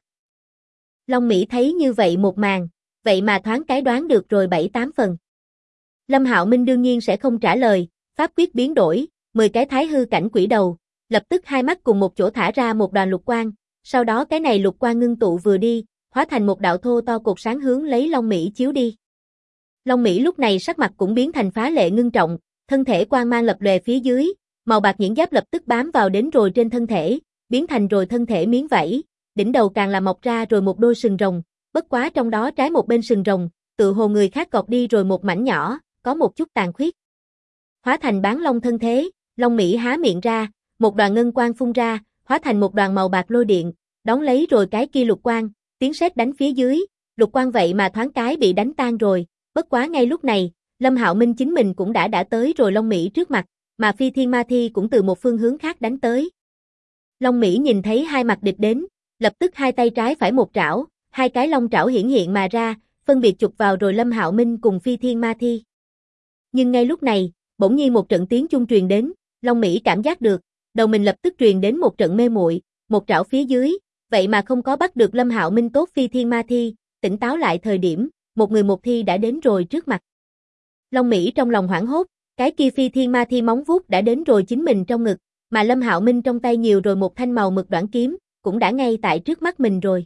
Long Mỹ thấy như vậy một màn, vậy mà thoáng cái đoán được rồi 7-8 phần. Lâm Hạo Minh đương nhiên sẽ không trả lời, pháp quyết biến đổi, 10 cái thái hư cảnh quỷ đầu, lập tức hai mắt cùng một chỗ thả ra một đoàn lục quang, sau đó cái này lục quang ngưng tụ vừa đi, hóa thành một đạo thô to cột sáng hướng lấy Long Mỹ chiếu đi. Long Mỹ lúc này sắc mặt cũng biến thành phá lệ ngưng trọng, thân thể quang mang lập lòe phía dưới, màu bạc nhuyễn giáp lập tức bám vào đến rồi trên thân thể, biến thành rồi thân thể miếng vảy, đỉnh đầu càng là mọc ra rồi một đôi sừng rồng, bất quá trong đó trái một bên sừng rồng, tự hồ người khác gọt đi rồi một mảnh nhỏ, có một chút tàn khuyết. Hóa thành bán long thân thế, Long Mỹ há miệng ra, một đoàn ngân quang phun ra, hóa thành một đoàn màu bạc lôi điện, đón lấy rồi cái kia lục quang, tiếng sét đánh phía dưới, lục quang vậy mà thoáng cái bị đánh tan rồi, bất quá ngay lúc này, Lâm Hạo Minh chính mình cũng đã tới rồi Long Mỹ trước mặt, mà phi thiên ma thi cũng từ một phương hướng khác đánh tới. Long Mỹ nhìn thấy hai mặt địch đến, lập tức hai tay trái phải một trảo, hai cái long trảo hiển hiện mà ra, phân biệt chụp vào rồi Lâm Hạo Minh cùng phi thiên ma thi. Nhưng ngay lúc này, bỗng nhiên một trận tiếng chuông truyền đến, Long Mỹ cảm giác được, đầu mình lập tức truyền đến một trận mê muội, một trảo phía dưới, vậy mà không có bắt được Lâm Hạo Minh tốt phi thiên ma thi, tỉnh táo lại thời điểm, một người một thi đã đến rồi trước mặt. Long Mỹ trong lòng hoảng hốt, cái kia phi thiên ma thi móng vuốt đã đến rồi chính mình trong ngực, mà Lâm Hạo Minh trong tay nhiều rồi một thanh màu mực đoạn kiếm, cũng đã ngay tại trước mắt mình rồi.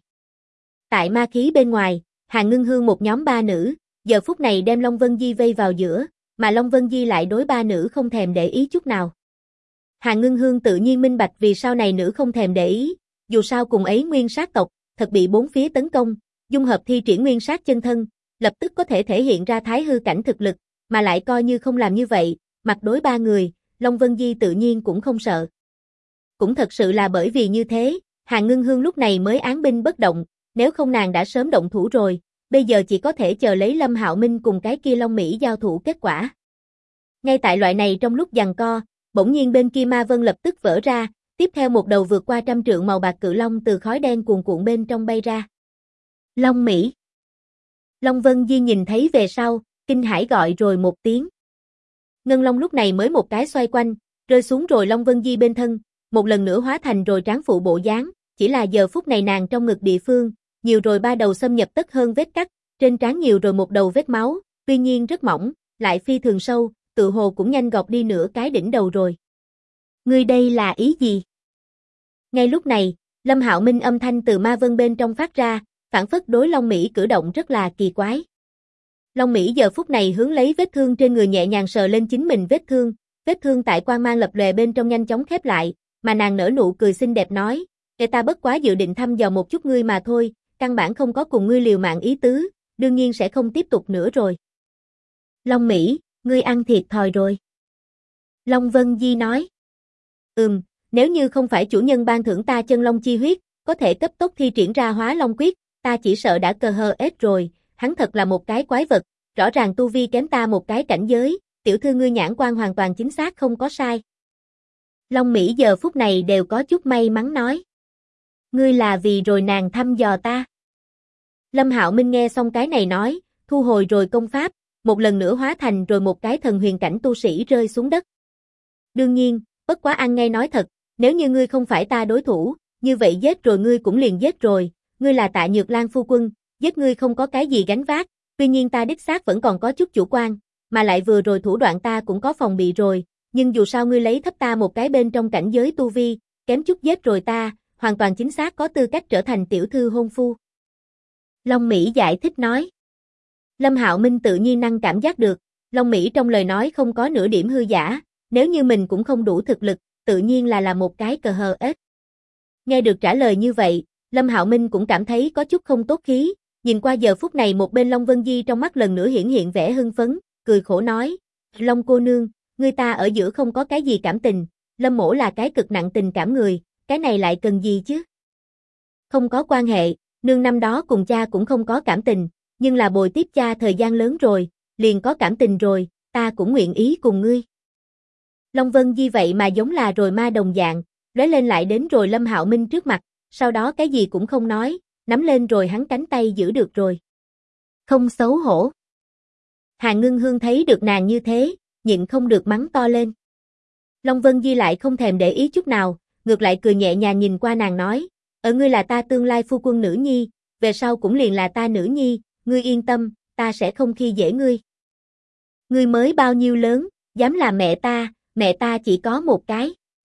Tại ma khí bên ngoài, Hàn Ngưng Hương một nhóm ba nữ, giờ phút này đem Long Vân Di vây vào giữa, mà Long Vân Di lại đối ba nữ không thèm để ý chút nào. Hàn Ngưng Hương tự nhiên minh bạch vì sao này nữ không thèm để ý, dù sao cùng ấy nguyên sát tộc, thật bị bốn phía tấn công, dung hợp thi triển nguyên sát chân thân, lập tức có thể thể hiện ra thái hư cảnh thực lực, mà lại coi như không làm như vậy, mặt đối ba người, Long Vân Di tự nhiên cũng không sợ. Cũng thật sự là bởi vì như thế, Hàn Ngưng Hương lúc này mới án binh bất động, nếu không nàng đã sớm động thủ rồi, bây giờ chỉ có thể chờ lấy Lâm Hạo Minh cùng cái kia Long Mỹ giao thủ kết quả. Ngay tại loại này trong lúc giằng co, bỗng nhiên bên kia ma vân lập tức vỡ ra, tiếp theo một đầu vượt qua 100 trượng màu bạc cự long từ khói đen cuồn cuộn bên trong bay ra. Long Mỹ. Long Vân Di nhìn thấy về sau, kinh hãi gọi rồi một tiếng. Ngân Long lúc này mới một cái xoay quanh, rơi xuống rồi Long Vân Di bên thân, một lần nữa hóa thành rồi tráng phụ bộ dáng, chỉ là giờ phút này nàng trong ngực địa phương, nhiều rồi ba đầu xâm nhập tất hơn vết cắt, trên trán nhiều rồi một đầu vết máu, tuy nhiên rất mỏng, lại phi thường sâu, tự hồ cũng nhanh gọt đi nửa cái đỉnh đầu rồi. Ngươi đây là ý gì? Ngay lúc này, Lâm Hạo Minh âm thanh từ ma vân bên trong phát ra, phản phất đối Long Mỹ cử động rất là kỳ quái. Long Mỹ giờ phút này hướng lấy vết thương trên người nhẹ nhàng sờ lên chính mình vết thương tại quang mang lập lòe bên trong nhanh chóng khép lại, mà nàng nở nụ cười xinh đẹp nói, ta bất quá dự định thăm dò một chút ngươi mà thôi, căn bản không có cùng ngươi liều mạng ý tứ, đương nhiên sẽ không tiếp tục nữa rồi. Long Mỹ, ngươi ăn thiệt thòi rồi. Long Vân Di nói, nếu như không phải chủ nhân ban thưởng ta chân long chi huyết, có thể cấp tốc thi triển ra hóa long quyết, ta chỉ sợ đã cờ hờ ết rồi, hắn thật là một cái quái vật, rõ ràng tu vi kém ta một cái cảnh giới, tiểu thư ngươi nhãn quan hoàn toàn chính xác không có sai. Long Mỹ giờ phút này đều có chút may mắn nói. Ngươi là vì rồi nàng thăm dò ta. Lâm Hạo Minh nghe xong cái này nói, thu hồi rồi công pháp, một lần nữa hóa thành rồi một cái thần huyền cảnh tu sĩ rơi xuống đất. Đương nhiên, bất quá ăn ngay nói thật, nếu như ngươi không phải ta đối thủ, như vậy giết rồi ngươi cũng liền giết rồi, ngươi là Tạ Nhược Lan phu quân, giết ngươi không có cái gì gánh vác, tuy nhiên ta đích xác vẫn còn có chút chủ quan, mà lại vừa rồi thủ đoạn ta cũng có phòng bị rồi, nhưng dù sao ngươi lấy thấp ta một cái bên trong cảnh giới tu vi, kém chút giết rồi ta, hoàn toàn chính xác có tư cách trở thành tiểu thư hôn phu. Long Mỹ giải thích nói. Lâm Hạo Minh tự nhiên năng cảm giác được, Long Mỹ trong lời nói không có nửa điểm hư giả, nếu như mình cũng không đủ thực lực, tự nhiên là một cái cờ hờ ếch. Nghe được trả lời như vậy, Lâm Hạo Minh cũng cảm thấy có chút không tốt khí, nhìn qua giờ phút này một bên Long Vân Di trong mắt lần nữa hiện vẻ hưng phấn, cười khổ nói, Long cô nương, người ta ở giữa không có cái gì cảm tình, Lâm mỗ là cái cực nặng tình cảm người, cái này lại cần gì chứ? Không có quan hệ, nương năm đó cùng cha cũng không có cảm tình, nhưng là bồi tiếp cha thời gian lớn rồi, liền có cảm tình rồi, ta cũng nguyện ý cùng ngươi. Long Vân Di vậy mà giống là rồi ma đồng dạng, lóe lên lại đến rồi Lâm Hạo Minh trước mặt, sau đó cái gì cũng không nói, nắm lên rồi hắn cánh tay giữ được rồi. Không xấu hổ. Hàn Ngưng Hương thấy được nàng như thế, nhịn không được mắng to lên. Long Vân Di lại không thèm để ý chút nào, ngược lại cười nhẹ nhàng nhìn qua nàng nói, ở ngươi là ta tương lai phu quân nữ nhi, về sau cũng liền là ta nữ nhi, ngươi yên tâm, ta sẽ không khi dễ ngươi. Ngươi mới bao nhiêu lớn, dám làm mẹ ta chỉ có một cái.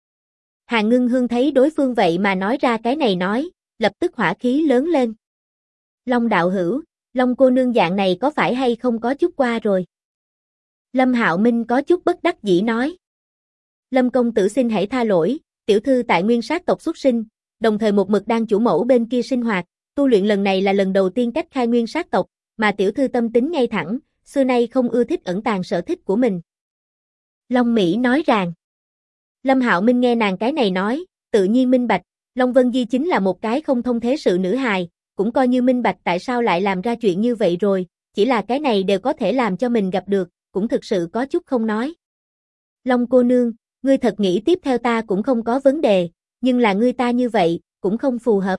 Hàn Ngưng Hương thấy đối phương vậy mà nói ra cái này nói, lập tức hỏa khí lớn lên. Long đạo hữu, Long cô nương dạng này có phải hay không có chút qua rồi? Lâm Hạo Minh có chút bất đắc dĩ nói. Lâm công tử xin hãy tha lỗi, tiểu thư tại nguyên sát tộc xuất sinh, đồng thời một mực đang chủ mẫu bên kia sinh hoạt, tu luyện lần này là lần đầu tiên cách khai nguyên sát tộc, mà tiểu thư tâm tính ngay thẳng, xưa nay không ưa thích ẩn tàng sở thích của mình. Long Mỹ nói rằng. Lâm Hạo Minh nghe nàng cái này nói, tự nhiên minh bạch, Long Vân Di chính là một cái không thông thế sự nữ hài, cũng coi như minh bạch tại sao lại làm ra chuyện như vậy rồi, chỉ là cái này đều có thể làm cho mình gặp được, cũng thực sự có chút không nói. Long cô nương, ngươi thật nghĩ tiếp theo ta cũng không có vấn đề, nhưng là ngươi ta như vậy, cũng không phù hợp.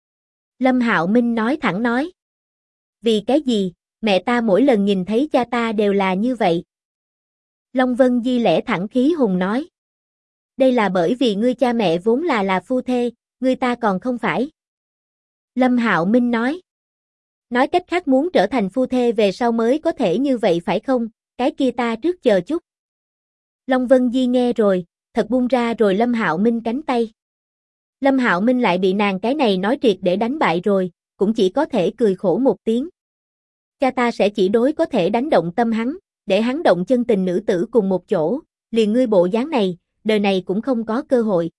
Lâm Hạo Minh nói thẳng nói. Vì cái gì, mẹ ta mỗi lần nhìn thấy cha ta đều là như vậy. Long Vân Di lẽ thẳng khí hùng nói. Đây là bởi vì ngươi cha mẹ vốn là phu thê, ngươi ta còn không phải. Lâm Hạo Minh nói. Nói cách khác muốn trở thành phu thê về sau mới có thể như vậy phải không, cái kia ta trước chờ chút. Long Vân Di nghe rồi, thật buông ra rồi Lâm Hạo Minh cánh tay. Lâm Hạo Minh lại bị nàng cái này nói triệt để đánh bại rồi, cũng chỉ có thể cười khổ một tiếng. Cha ta sẽ chỉ đối có thể đánh động tâm hắn, để hắn động chân tình nữ tử cùng một chỗ, liền ngươi bộ dáng này, đời này cũng không có cơ hội.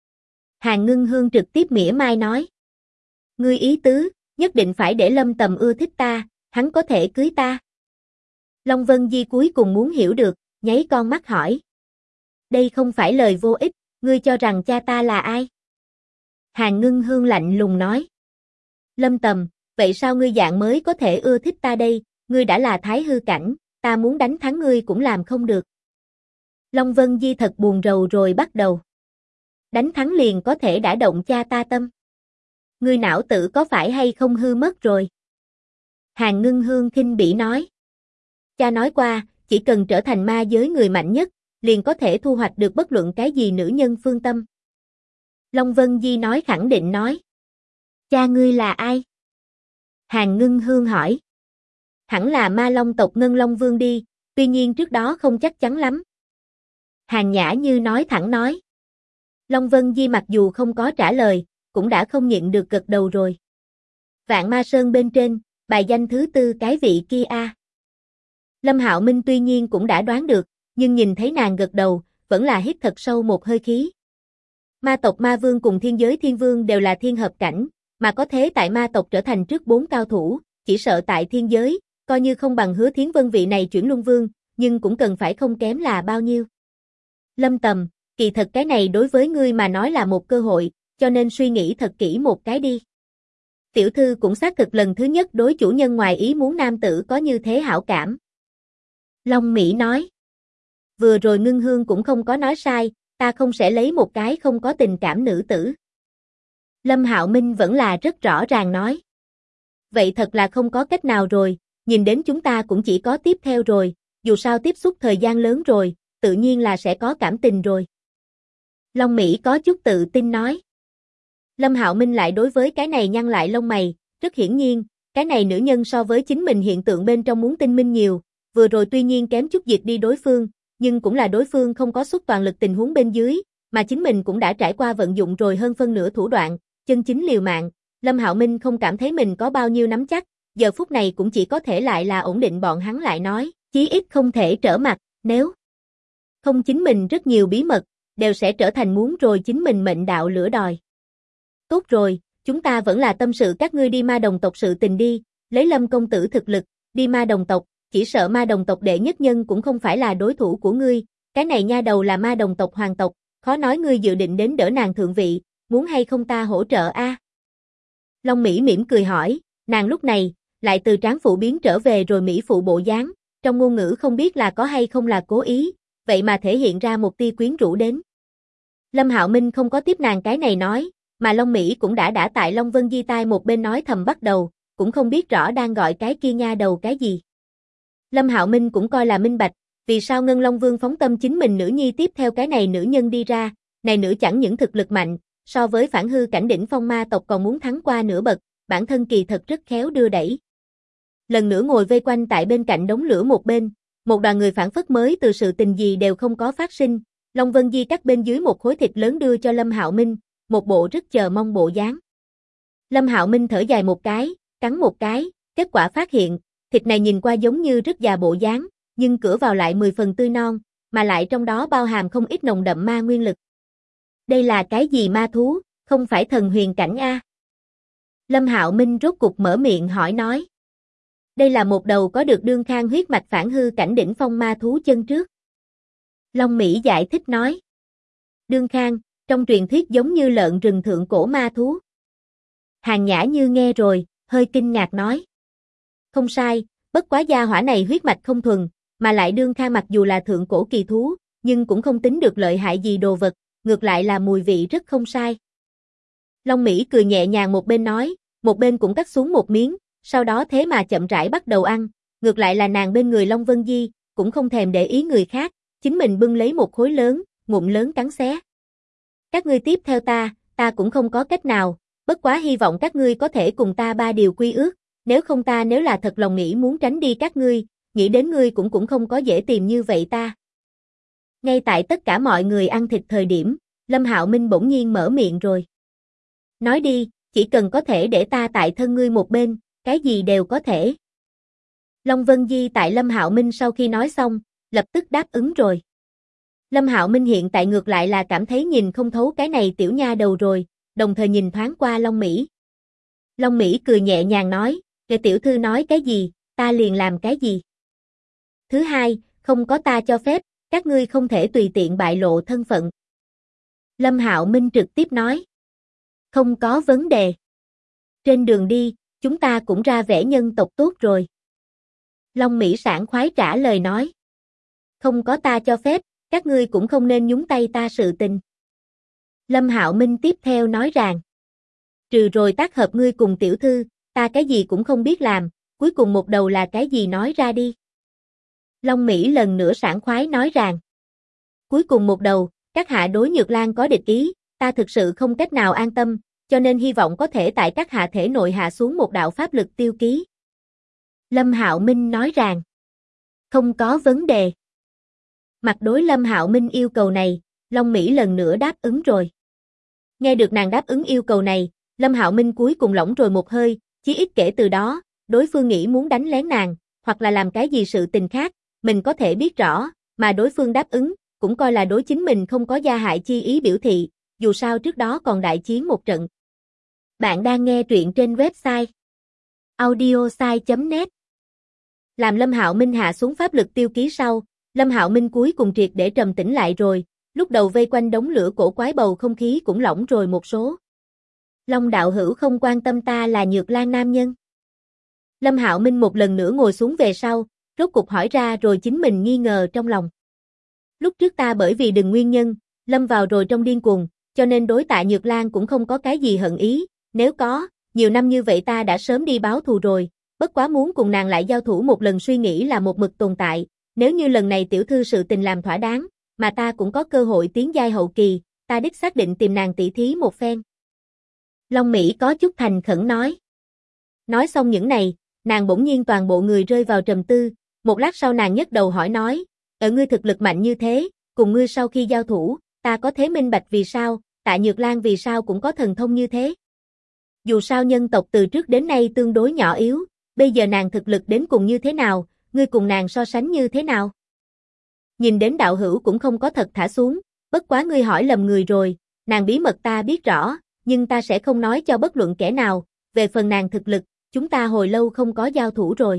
Hàn Ngưng Hương trực tiếp mỉa mai nói. Ngươi ý tứ, nhất định phải để Lâm Tầm ưa thích ta, hắn có thể cưới ta. Long Vân Di cuối cùng muốn hiểu được, nháy con mắt hỏi. Đây không phải lời vô ích, ngươi cho rằng cha ta là ai? Hàn Ngưng Hương lạnh lùng nói. Lâm Tầm, vậy sao ngươi dạng mới có thể ưa thích ta đây, ngươi đã là thái hư cảnh, ta muốn đánh thắng ngươi cũng làm không được. Long Vân Di thật buồn rầu rồi bắt đầu. Đánh thắng liền có thể đả động cha ta tâm. Ngươi não tử có phải hay không hư mất rồi? Hàn Ngưng Hương khinh bỉ nói. Cha nói qua, chỉ cần trở thành ma giới người mạnh nhất, liền có thể thu hoạch được bất luận cái gì nữ nhân phương tâm. Long Vân Di nói khẳng định nói. Cha ngươi là ai? Hàn Ngưng Hương hỏi. Hẳn là ma long tộc Ngân Long Vương đi, tuy nhiên trước đó không chắc chắn lắm. Hàn Nhã Như nói thẳng nói. Long Vân Di mặc dù không có trả lời, cũng đã không nhịn được gật đầu rồi. Vạn Ma Sơn bên trên, bài danh thứ 4 cái vị kia a. Lâm Hạo Minh tuy nhiên cũng đã đoán được, nhưng nhìn thấy nàng gật đầu, vẫn là hít thật sâu một hơi khí. Ma tộc Ma Vương cùng thiên giới Thiên Vương đều là thiên hợp cảnh, mà có thế tại ma tộc trở thành trước 4 cao thủ, chỉ sợ tại thiên giới, coi như không bằng Hứa Thiến Vân vị này chuyển luân vương, nhưng cũng cần phải không kém là bao nhiêu. Lâm Tầm, kỳ thật cái này đối với ngươi mà nói là một cơ hội, cho nên suy nghĩ thật kỹ một cái đi. Tiểu thư cũng xác thực lần thứ nhất đối chủ nhân ngoài ý muốn nam tử có như thế hảo cảm. Long Mỹ nói. Vừa rồi Ngưng Hương cũng không có nói sai, ta không sẽ lấy một cái không có tình cảm nữ tử. Lâm Hạo Minh vẫn là rất rõ ràng nói. Vậy thật là không có cách nào rồi, nhìn đến chúng ta cũng chỉ có tiếp theo rồi, dù sao tiếp xúc thời gian lớn rồi, tự nhiên là sẽ có cảm tình rồi. Long Mỹ có chút tự tin nói. Lâm Hạo Minh lại đối với cái này nhăn lại lông mày, rất hiển nhiên, cái này nữ nhân so với chính mình hiện tượng bên trong muốn tinh minh nhiều, vừa rồi tuy nhiên kém chút diệt đi đối phương, nhưng cũng là đối phương không có xuất toàn lực tình huống bên dưới, mà chính mình cũng đã trải qua vận dụng rồi hơn phân nửa thủ đoạn, chân chính liều mạng, Lâm Hạo Minh không cảm thấy mình có bao nhiêu nắm chắc, giờ phút này cũng chỉ có thể lại là ổn định bọn hắn lại nói, chí ít không thể trở mặt, nếu không chính mình rất nhiều bí mật, đều sẽ trở thành muốn rồi chính mình mệnh đạo lửa đòi. Tốt rồi, chúng ta vẫn là tâm sự các ngươi đi ma đồng tộc sự tình đi, lấy Lâm công tử thực lực, đi ma đồng tộc, chỉ sợ ma đồng tộc đệ nhất nhân cũng không phải là đối thủ của ngươi, cái này nha đầu là ma đồng tộc hoàng tộc, khó nói ngươi dự định đến đỡ nàng thượng vị, muốn hay không ta hỗ trợ a? Long Mỹ mỉm cười hỏi, nàng lúc này, lại từ tráng phụ biến trở về rồi Mỹ phụ bộ dáng, trong ngôn ngữ không biết là có hay không là cố ý, vậy mà thể hiện ra một tia quyến rũ đến. Lâm Hạo Minh không có tiếp nàng cái này nói, mà Long Mỹ cũng đã tại Long Vân Di tai một bên nói thầm bắt đầu, cũng không biết rõ đang gọi cái kia nha đầu cái gì. Lâm Hạo Minh cũng coi là minh bạch, vì sao Ngân Long Vương phóng tâm chính mình nữ nhi tiếp theo cái này nữ nhân đi ra, này nữ chẳng những thực lực mạnh, so với phản hư cảnh đỉnh phong ma tộc còn muốn thắng qua nửa bậc, bản thân kỳ thật rất khéo đưa đẩy. Lần nữa ngồi vây quanh tại bên cạnh đống lửa một bên, một đoàn người phản phất mới từ sự tình gì đều không có phát sinh, Long Vân Di cắt bên dưới một khối thịt lớn đưa cho Lâm Hạo Minh, một bộ rất chờ mong bộ dáng. Lâm Hạo Minh thở dài một cái, cắn một cái, kết quả phát hiện, thịt này nhìn qua giống như rất già bộ dáng, nhưng cửa vào lại 10 phần tươi non, mà lại trong đó bao hàm không ít nồng đậm ma nguyên lực. Đây là cái gì ma thú, không phải thần huyền cảnh a? Lâm Hạo Minh rốt cục mở miệng hỏi nói. Đây là một đầu có được đương khang huyết mạch phản hư cảnh đỉnh phong ma thú chân trước. Long Mỹ giải thích nói. Đương khang, trong truyền thuyết giống như lợn rừng thượng cổ ma thú. Hàn Nhã Như nghe rồi, hơi kinh ngạc nói. Không sai, bất quá gia hỏa này huyết mạch không thuần, mà lại đương khang mặc dù là thượng cổ kỳ thú, nhưng cũng không tính được lợi hại gì đồ vật, ngược lại là mùi vị rất không sai. Long Mỹ cười nhẹ nhàng một bên nói, một bên cũng cắt xuống một miếng, sau đó thế mà chậm rãi bắt đầu ăn, ngược lại là nàng bên người Long Vân Di, cũng không thèm để ý người khác, chính mình bưng lấy một khối lớn, ngụm lớn cắn xé. Các ngươi tiếp theo ta cũng không có cách nào, bất quá hy vọng các ngươi có thể cùng ta ba điều quy ước, nếu là thật lòng nghĩ muốn tránh đi các ngươi, nghĩ đến ngươi cũng không có dễ tìm như vậy ta. Ngay tại tất cả mọi người ăn thịt thời điểm, Lâm Hạo Minh bỗng nhiên mở miệng rồi. Nói đi, chỉ cần có thể để ta tại thân ngươi một bên, cái gì đều có thể. Long Vân Di tại Lâm Hạo Minh sau khi nói xong, lập tức đáp ứng rồi. Lâm Hạo Minh hiện tại ngược lại là cảm thấy nhìn không thấu cái này tiểu nha đầu rồi, đồng thời nhìn thoáng qua Long Mỹ. Long Mỹ cười nhẹ nhàng nói, "Kệ tiểu thư nói cái gì, ta liền làm cái gì. Thứ hai, không có ta cho phép, các ngươi không thể tùy tiện bại lộ thân phận." Lâm Hạo Minh trực tiếp nói. Không có vấn đề. Trên đường đi, chúng ta cũng ra vẻ nhân tộc tốt rồi. Long Mỹ sảng khoái trả lời nói. Không có ta cho phép, các ngươi cũng không nên nhúng tay ta sự tình. Lâm Hạo Minh tiếp theo nói rằng. Trừ rồi tác hợp ngươi cùng tiểu thư, ta cái gì cũng không biết làm, cuối cùng một đầu là cái gì nói ra đi. Long Mỹ lần nữa sảng khoái nói rằng. Cuối cùng một đầu, các hạ đối Nhược Lan có địch ý, ta thực sự không cách nào an tâm, cho nên hy vọng có thể tại các hạ thể nội hạ xuống một đạo pháp lực tiêu ký. Lâm Hạo Minh nói rằng. Không có vấn đề. Mặt đối Lâm Hạo Minh yêu cầu này, Long Mỹ lần nữa đáp ứng rồi. Nghe được nàng đáp ứng yêu cầu này, Lâm Hạo Minh cuối cùng lỏng rồi một hơi, chí ít kể từ đó, đối phương nghĩ muốn đánh lén nàng, hoặc là làm cái gì sự tình khác, mình có thể biết rõ, mà đối phương đáp ứng, cũng coi là đối chính mình không có gia hại chi ý biểu thị, dù sao trước đó còn đại chiến một trận. Bạn đang nghe truyện trên website audiosai.net. Làm Lâm Hạo Minh hạ xuống pháp lực tiêu ký sau, Lâm Hạo Minh cuối cùng triệt để trầm tĩnh lại rồi, lúc đầu vây quanh đống lửa cổ quái bầu không khí cũng lỏng rồi một số. Long đạo hữu không quan tâm ta là Nhược Lan nam nhân. Lâm Hạo Minh một lần nữa ngồi xuống về sau, rốt cục hỏi ra rồi chính mình nghi ngờ trong lòng. Lúc trước ta bởi vì đừng nguyên nhân, lâm vào rồi trong điên cuồng, cho nên đối Tạ Nhược Lan cũng không có cái gì hận ý, nếu có, nhiều năm như vậy ta đã sớm đi báo thù rồi, bất quá muốn cùng nàng lại giao thủ một lần suy nghĩ là một mực tồn tại, nếu như lần này tiểu thư sự tình làm thỏa đáng, mà ta cũng có cơ hội tiến giai hậu kỳ, ta đích xác định tìm nàng tỉ thí một phen. Long Mỹ có chút thành khẩn nói. Nói xong những này, nàng bỗng nhiên toàn bộ người rơi vào trầm tư, một lát sau nàng nhấc đầu hỏi nói, ở ngươi thực lực mạnh như thế, cùng ngươi sau khi giao thủ, ta có thế minh bạch vì sao, Tạ Nhược Lan vì sao cũng có thần thông như thế. Dù sao nhân tộc từ trước đến nay tương đối nhỏ yếu, bây giờ nàng thực lực đến cùng như thế nào, ngươi cùng nàng so sánh như thế nào? Nhìn đến đạo hữu cũng không có thật thả xuống, Bất quá ngươi hỏi lầm người rồi, nàng bí mật ta biết rõ, nhưng ta sẽ không nói cho bất luận kẻ nào, về phần nàng thực lực, chúng ta hồi lâu không có giao thủ rồi.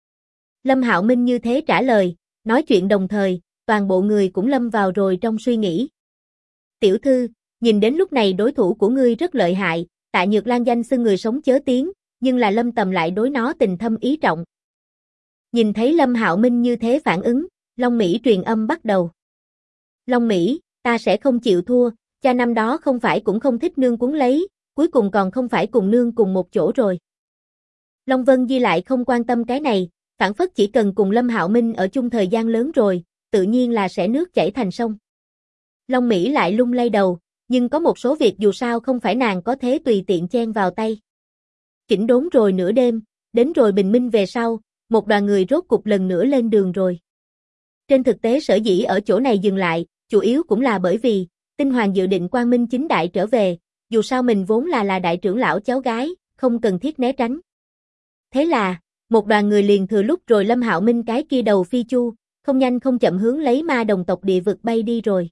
Lâm Hạo Minh như thế trả lời, nói chuyện đồng thời, toàn bộ người cũng lâm vào rồi trong suy nghĩ. Tiểu thư, nhìn đến lúc này đối thủ của ngươi rất lợi hại, Tạ Nhược Lan danh xưng người sống chớ tiếng, nhưng là Lâm Tầm lại đối nó tình thâm ý trọng. Nhìn thấy Lâm Hạo Minh như thế phản ứng, Long Mỹ truyền âm bắt đầu. Long Mỹ, ta sẽ không chịu thua, cha năm đó không phải cũng không thích nương cuốn lấy, cuối cùng còn không phải cùng nương cùng một chỗ rồi. Long Vân Di lại không quan tâm cái này, phản phất chỉ cần cùng Lâm Hạo Minh ở chung thời gian lớn rồi, tự nhiên là sẽ nước chảy thành sông. Long Mỹ lại lung lay đầu, nhưng có một số việc dù sao không phải nàng có thể tùy tiện chen vào tay. Chỉnh đốn rồi nửa đêm, đến rồi bình minh về sau, một đoàn người rốt cục lần nữa lên đường rồi. Trên thực tế sở dĩ ở chỗ này dừng lại, chủ yếu cũng là bởi vì, Tinh Hoàng dự định quang minh chính đại trở về, dù sao mình vốn là đại trưởng lão cháu gái, không cần thiết né tránh. Thế là, một đoàn người liền thừa lúc rồi Lâm Hạo Minh cái kia đầu phi chu, không nhanh không chậm hướng lấy ma đồng tộc địa vực bay đi rồi.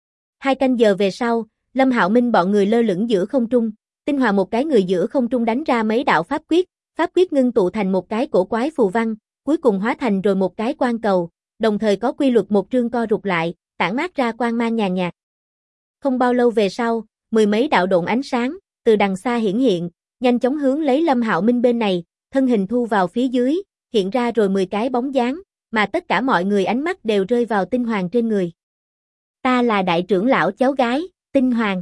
2 canh giờ về sau, Lâm Hạo Minh bọn người lơ lửng giữa không trung, Tinh Hoàng một cái người giữa không trung đánh ra mấy đạo pháp quyết ngưng tụ thành một cái cổ quái phù văn, cuối cùng hóa thành rồi một cái quang cầu, đồng thời có quy luật một trương co rụt lại, tản mát ra quang mang nhàn nhạt. Không bao lâu về sau, 10 mấy đạo độn ánh sáng từ đằng xa hiển hiện, nhanh chóng hướng lấy Lâm Hạo Minh bên này, thân hình thu vào phía dưới, hiện ra rồi 10 cái bóng dáng, mà tất cả mọi người ánh mắt đều rơi vào Tinh Hoàng trên người. Ta là đại trưởng lão cháu gái, Tinh Hoàng.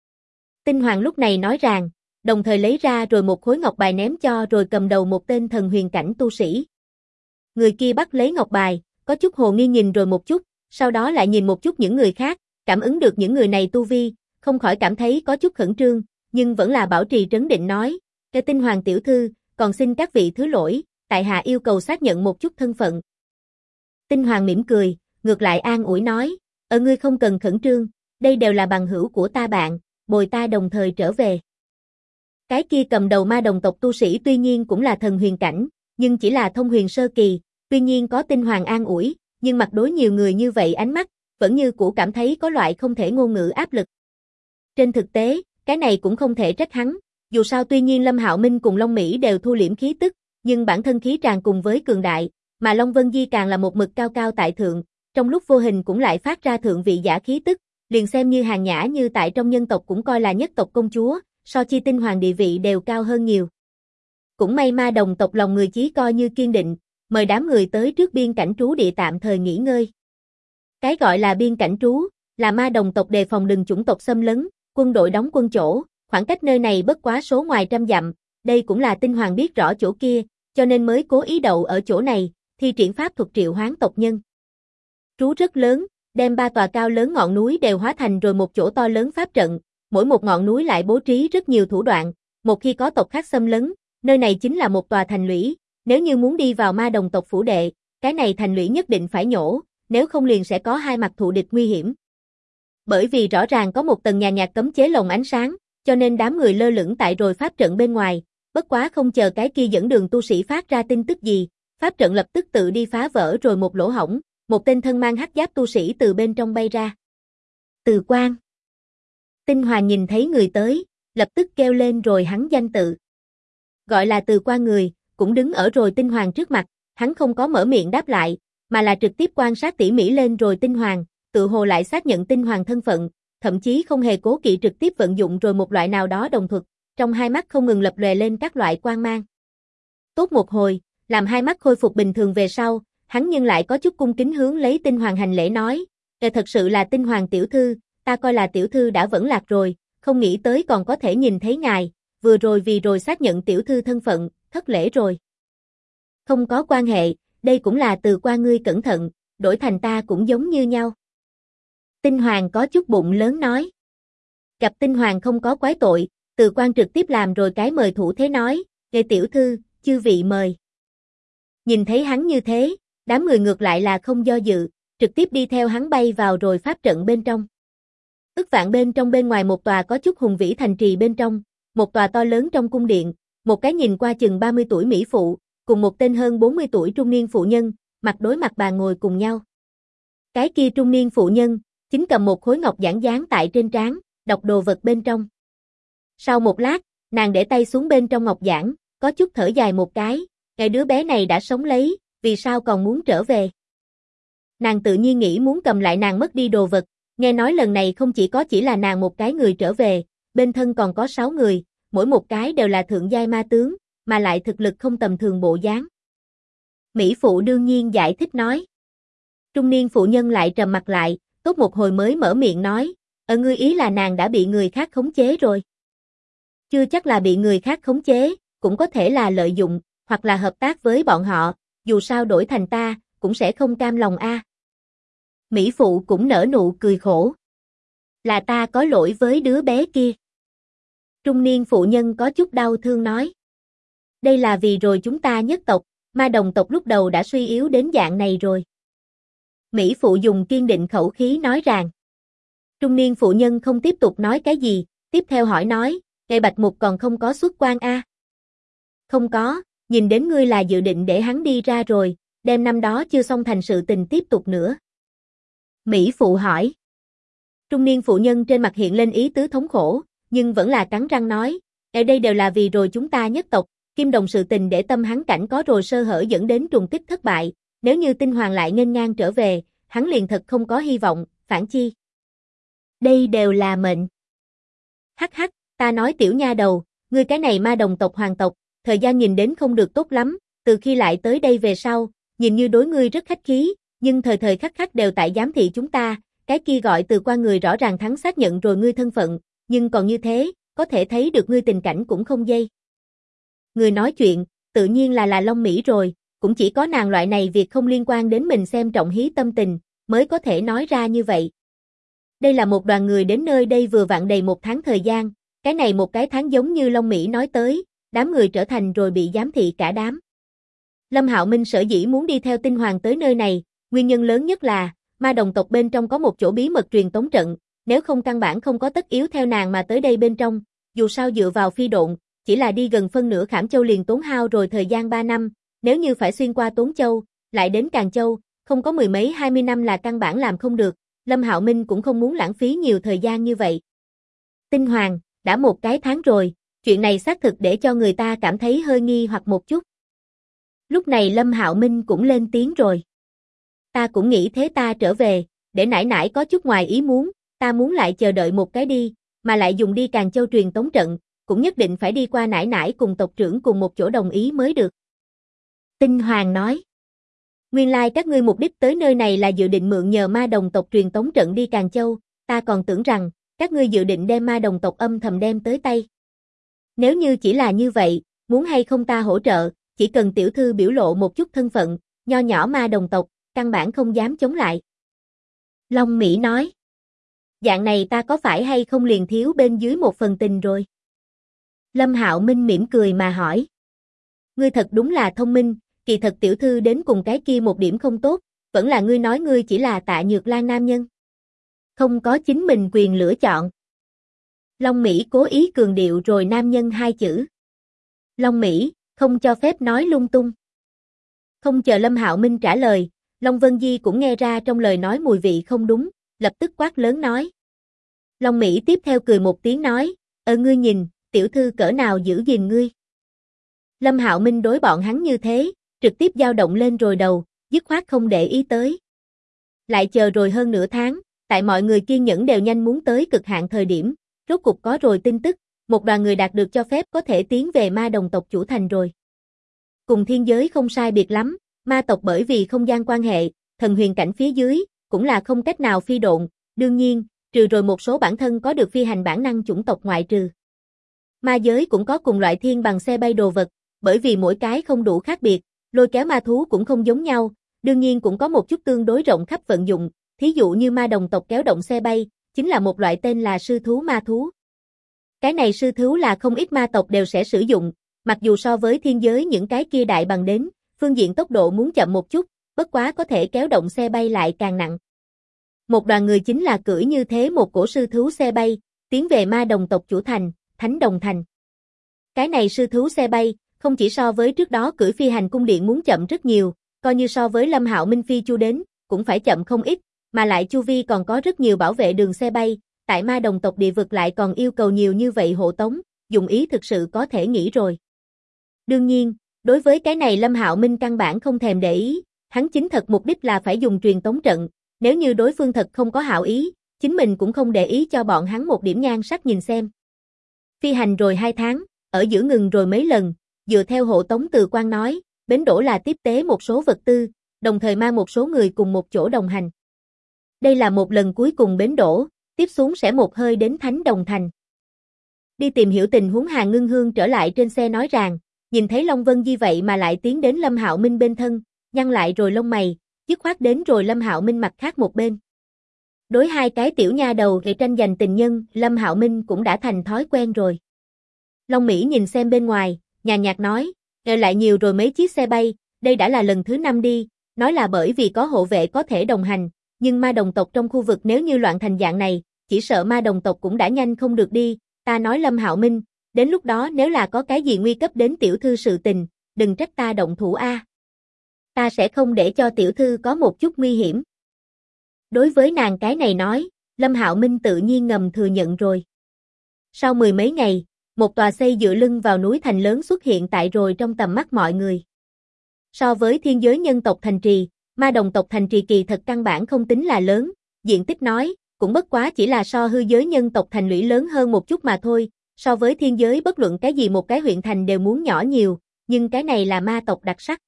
Tinh Hoàng lúc này nói rằng, đồng thời lấy ra rồi một khối ngọc bài ném cho rồi cầm đầu một tên thần huyền cảnh tu sĩ. Người kia bắt lấy ngọc bài, có chút hồ nghi nhìn rồi một chút, sau đó lại nhìn một chút những người khác, cảm ứng được những người này tu vi, không khỏi cảm thấy có chút khẩn trương, nhưng vẫn là bảo trì trấn định nói, cái Tinh Hoàng tiểu thư, còn xin các vị thứ lỗi, tại hạ yêu cầu xác nhận một chút thân phận. Tinh Hoàng mỉm cười, ngược lại an ủi nói, ngươi không cần khẩn trương, đây đều là bằng hữu của ta bạn, bồi ta đồng thời trở về. Cái kia cầm đầu ma đồng tộc tu sĩ tuy nhiên cũng là thần huyền cảnh, nhưng chỉ là thông huyền sơ kỳ, tuy nhiên có Tinh Hoàng an ủi, nhưng mặt đối nhiều người như vậy ánh mắt, vẫn như cũ cảm thấy có loại không thể ngôn ngữ áp lực. Trên thực tế, cái này cũng không thể trách hắn, dù sao tuy nhiên Lâm Hạo Minh cùng Long Mỹ đều thu liễm khí tức, nhưng bản thân khí tràn cùng với cường đại, mà Long Vân Di càng là một mực cao cao tại thượng, trong lúc vô hình cũng lại phát ra thượng vị giả khí tức, liền xem như Hàng Nhã như tại trong nhân tộc cũng coi là nhất tộc công chúa, so chi Tinh Hoàng địa vị đều cao hơn nhiều. Cũng may ma đồng tộc lòng người chí coi như kiên định, mời đám người tới trước biên cảnh trú địa tạm thời nghỉ ngơi. Cái gọi là biên cảnh trú, là ma đồng tộc đề phòng đừng chủng tộc xâm lấn, quân đội đóng quân chỗ, khoảng cách nơi này bất quá số ngoài trăm dặm, đây cũng là Tinh Hoàng biết rõ chỗ kia, cho nên mới cố ý đậu ở chỗ này, thi triển pháp thuật triệu hoán tộc nhân. Trú rất lớn, đem 3 tòa cao lớn ngọn núi đều hóa thành rồi một chỗ to lớn pháp trận, mỗi một ngọn núi lại bố trí rất nhiều thủ đoạn, một khi có tộc khác xâm lấn, nơi này chính là một tòa thành lũy, nếu như muốn đi vào ma đồng tộc phủ đệ, cái này thành lũy nhất định phải nhổ, nếu không liền sẽ có hai mặt thù địch nguy hiểm. Bởi vì rõ ràng có một tầng nhàn nhạt cấm chế lồng ánh sáng, cho nên đám người lơ lửng tại rồi pháp trận bên ngoài, bất quá không chờ cái kia dẫn đường tu sĩ phát ra tin tức gì, pháp trận lập tức tự đi phá vỡ rồi một lỗ hổng, một tên thân mang hắc giáp tu sĩ từ bên trong bay ra. Từ Quang. Tinh Hoàng nhìn thấy người tới, lập tức kêu lên rồi hắn danh tự. Gọi là Từ Quang người, cũng đứng ở rồi Tinh Hoàng trước mặt, hắn không có mở miệng đáp lại, mà là trực tiếp quan sát tỉ mỉ lên rồi Tinh Hoàng, tự hồ lại xác nhận Tinh Hoàng thân phận, thậm chí không hề cố kỵ trực tiếp vận dụng rồi một loại nào đó đồng thuật, trong hai mắt không ngừng lập lòe lên các loại quang mang. Tốt một hồi, làm hai mắt khôi phục bình thường về sau, hắn nhưng lại có chút cung kính hướng lấy Tinh Hoàng hành lễ nói, thật sự là Tinh Hoàng tiểu thư, ta coi là tiểu thư đã vẫn lạc rồi, không nghĩ tới còn có thể nhìn thấy ngài, vừa rồi vì rồi xác nhận tiểu thư thân phận, thất lễ rồi. Không có quan hệ, đây cũng là Từ Quang ngươi cẩn thận, đổi thành ta cũng giống như nhau. Tinh Hoàng có chút bụng lớn nói. Gặp Tinh Hoàng không có quái tội, Từ Quang trực tiếp làm rồi cái mời thủ thế nói, "Nghe tiểu thư, chư vị mời." Nhìn thấy hắn như thế, đám người ngược lại là không do dự, trực tiếp đi theo hắn bay vào rồi pháp trận bên trong. Ức vạn bên trong bên ngoài một tòa có chút hùng vĩ thành trì bên trong, một tòa to lớn trong cung điện, một cái nhìn qua chừng 30 tuổi mỹ phụ, cùng một tên hơn 40 tuổi trung niên phụ nhân, mặt đối mặt bà ngồi cùng nhau. Cái kia trung niên phụ nhân, chính cầm một khối ngọc giản dán tại trên trán, đọc đồ vật bên trong. Sau một lát, nàng để tay xuống bên trong ngọc giản, có chút thở dài một cái, cái đứa bé này đã sống lấy, vì sao còn muốn trở về. Nàng tự nhiên nghĩ muốn cầm lại nàng mất đi đồ vật, nghe nói lần này không chỉ là nàng một cái người trở về, bên thân còn có 6 người, mỗi một cái đều là thượng giai ma tướng, mà lại thực lực không tầm thường bộ dáng. Mỹ phụ đương nhiên giải thích nói. Trung niên phụ nhân lại trầm mặt lại, tốt một hồi mới mở miệng nói, ngươi ý là nàng đã bị người khác khống chế rồi. Chưa chắc là bị người khác khống chế, cũng có thể là lợi dụng, hoặc là hợp tác với bọn họ, dù sao đổi thành ta, cũng sẽ không cam lòng a. Mỹ phụ cũng nở nụ cười khổ. Là ta có lỗi với đứa bé kia. Trung niên phụ nhân có chút đau thương nói. Đây là vì rồi chúng ta nhất tộc, ma đồng tộc lúc đầu đã suy yếu đến dạng này rồi. Mỹ phụ dùng kiên định khẩu khí nói rằng. Trung niên phụ nhân không tiếp tục nói cái gì, tiếp theo hỏi nói, ngày Bạch Mục còn không có xuất quan a? Không có, nhìn đến ngươi là dự định để hắn đi ra rồi, đem năm đó chưa xong thành sự tình tiếp tục nữa. Mỹ phụ hỏi. Trung niên phụ nhân trên mặt hiện lên ý tứ thống khổ, nhưng vẫn là cắn răng nói, ở đây đều là vì rồi chúng ta nhất tộc, Kim Đồng sự tình để tâm hắn cảnh có rồi sơ hở dẫn đến trùng kích thất bại, nếu như Tinh Hoàng lại nghênh ngang trở về, hắn liền thật không có hy vọng, phản chi. Đây đều là mệnh. Hắc hắc, ta nói tiểu nha đầu, ngươi cái này ma đồng tộc hoàng tộc, thời gian nhìn đến không được tốt lắm, từ khi lại tới đây về sau, nhìn như đối ngươi rất khách khí, nhưng thời thời khắc khắc đều tại giám thị chúng ta, cái kia gọi từ qua người rõ ràng thắng xác nhận rồi ngươi thân phận, nhưng còn như thế, có thể thấy được ngươi tình cảnh cũng không dây. Người nói chuyện, tự nhiên là Long Mỹ rồi, cũng chỉ có nàng loại này việc không liên quan đến mình xem trọng hí tâm tình, mới có thể nói ra như vậy. Đây là một đoàn người đến nơi đây vừa vặn đầy 1 tháng thời gian, cái này một cái tháng giống như Long Mỹ nói tới, đám người trở thành rồi bị giám thị cả đám. Lâm Hạo Minh sở dĩ muốn đi theo Tinh Hoàng tới nơi này, nguyên nhân lớn nhất là, ma đồng tộc bên trong có một chỗ bí mật truyền tống trận, nếu không căn bản không có tất yếu theo nàng mà tới đây bên trong, dù sao dựa vào phi độn, chỉ là đi gần phân nửa Khảm Châu liền tốn hao rồi thời gian 3 năm, nếu như phải xuyên qua Tốn Châu, lại đến Càn Châu, không có 10 mấy 20 năm là căn bản làm không được, Lâm Hạo Minh cũng không muốn lãng phí nhiều thời gian như vậy. Tinh Hoàng, đã 1 cái tháng rồi, chuyện này xác thực để cho người ta cảm thấy hơi nghi hoặc một chút. Lúc này Lâm Hạo Minh cũng lên tiếng rồi. Ta cũng nghĩ thế ta trở về, để nãi nãi có chút ngoài ý muốn, ta muốn lại chờ đợi một cái đi, mà lại dùng đi Càn Châu truyền tống trận, cũng nhất định phải đi qua nãi nãi cùng tộc trưởng cùng một chỗ đồng ý mới được. Tinh Hoàng nói. Nguyên lai các ngươi mục đích tới nơi này là dự định mượn nhờ ma đồng tộc truyền tống trận đi Càn Châu, ta còn tưởng rằng, các ngươi dự định đem ma đồng tộc âm thầm đem tới tay. Nếu như chỉ là như vậy, muốn hay không ta hỗ trợ, chỉ cần tiểu thư biểu lộ một chút thân phận, nho nhỏ ma đồng tộc, căn bản không dám chống lại. Long Mỹ nói. Dạng này ta có phải hay không liền thiếu bên dưới một phần tình rồi? Lâm Hạo Minh mỉm cười mà hỏi. Ngươi thật đúng là thông minh, kỳ thật tiểu thư đến cùng cái kia một điểm không tốt, vẫn là ngươi nói ngươi chỉ là Tạ Nhược Lan nam nhân. Không có chính mình quyền lựa chọn. Long Mỹ cố ý cường điệu rồi nam nhân 2 chữ. Long Mỹ, không cho phép nói lung tung. Không chờ Lâm Hạo Minh trả lời, Long Vân Di cũng nghe ra trong lời nói mùi vị không đúng, lập tức quát lớn nói. Long Mỹ tiếp theo cười một tiếng nói, ngươi nhìn, tiểu thư cỡ nào giữ gìn ngươi. Lâm Hạo Minh đối bọn hắn như thế, trực tiếp dao động lên rồi đầu, dứt khoát không để ý tới. Lại chờ rồi hơn nửa tháng, tại mọi người kiên nhẫn đều nhanh muốn tới cực hạn thời điểm, rốt cục có rồi tin tức, một đoàn người đạt được cho phép có thể tiến về ma đồng tộc chủ thành rồi. Cùng thiên giới không sai biệt lắm, ma tộc bởi vì không gian quan hệ, thần huyền cảnh phía dưới, cũng là không cách nào phi độn, đương nhiên, trừ rồi một số bản thân có được phi hành bản năng chủng tộc ngoại trừ. Ma giới cũng có cùng loại thiên bằng xe bay đồ vật, bởi vì mỗi cái không đủ khác biệt, lôi kéo ma thú cũng không giống nhau, đương nhiên cũng có một chút tương đối rộng khắp vận dụng, thí dụ như ma đồng tộc kéo động xe bay, chính là một loại tên là sư thú ma thú. Cái này sư thú là không ít ma tộc đều sẽ sử dụng, mặc dù so với thiên giới những cái kia đại bằng đến, phương diện tốc độ muốn chậm một chút, bất quá có thể kéo động xe bay lại càng nặng. Một đoàn người chính là cưỡi như thế một cổ sư thú xe bay, tiến về ma đồng tộc chủ thành, Thánh Đồng Thành. Cái này sư thú xe bay, không chỉ so với trước đó cưỡi phi hành cung điện muốn chậm rất nhiều, coi như so với Lâm Hạo Minh phi chu đến, cũng phải chậm không ít, mà lại chu vi còn có rất nhiều bảo vệ đường xe bay, tại ma đồng tộc địa vực lại còn yêu cầu nhiều như vậy hộ tống, dụng ý thực sự có thể nghĩ rồi. Đương nhiên, đối với cái này Lâm Hạo Minh căn bản không thèm để ý, hắn chính thật mục đích là phải dùng truyền tống trận, nếu như đối phương thật không có hảo ý, chính mình cũng không để ý cho bọn hắn một điểm nhan sắc nhìn xem. Phi hành rồi 2 tháng, ở giữa ngừng rồi mấy lần, dựa theo hộ tống từ quan nói, bến đỗ là tiếp tế một số vật tư, đồng thời mang một số người cùng một chỗ đồng hành. Đây là một lần cuối cùng bến đỗ, tiếp xuống sẽ một hơi đến Thánh Đồng Thành. Đi tìm hiểu tình huống Hà Ngưng Hương trở lại trên xe nói rằng, nhìn thấy Long Vân Di vậy mà lại tiến đến Lâm Hạo Minh bên thân, nhăn lại rồi lông mày, dứt khoát đến rồi Lâm Hạo Minh mặt khác một bên. Đối hai cái tiểu nha đầu gây tranh giành tình nhân, Lâm Hạo Minh cũng đã thành thói quen rồi. Long Mỹ nhìn xem bên ngoài, nhàn nhạt nói, lại nhiều rồi mấy chiếc xe bay, đây đã là lần thứ 5 đi, nói là bởi vì có hộ vệ có thể đồng hành, nhưng ma đồng tộc trong khu vực nếu như loạn thành dạng này, chỉ sợ ma đồng tộc cũng đã nhanh không được đi, ta nói Lâm Hạo Minh, đến lúc đó nếu là có cái gì nguy cấp đến tiểu thư sự tình, đừng trách ta động thủ a. Ta sẽ không để cho tiểu thư có một chút nguy hiểm. Đối với nàng cái này nói, Lâm Hạo Minh tự nhiên ngầm thừa nhận rồi. Sau 10 mấy ngày, một tòa xây dựa lưng vào núi thành lớn xuất hiện tại rồi trong tầm mắt mọi người. So với thiên giới nhân tộc thành trì, ma đồng tộc thành trì kỳ thật căn bản không tính là lớn, diện tích nói, cũng bất quá chỉ là so hư giới nhân tộc thành lũy lớn hơn một chút mà thôi, so với thiên giới bất luận cái gì một cái huyện thành đều muốn nhỏ nhiều, nhưng cái này là ma tộc đặc sắc.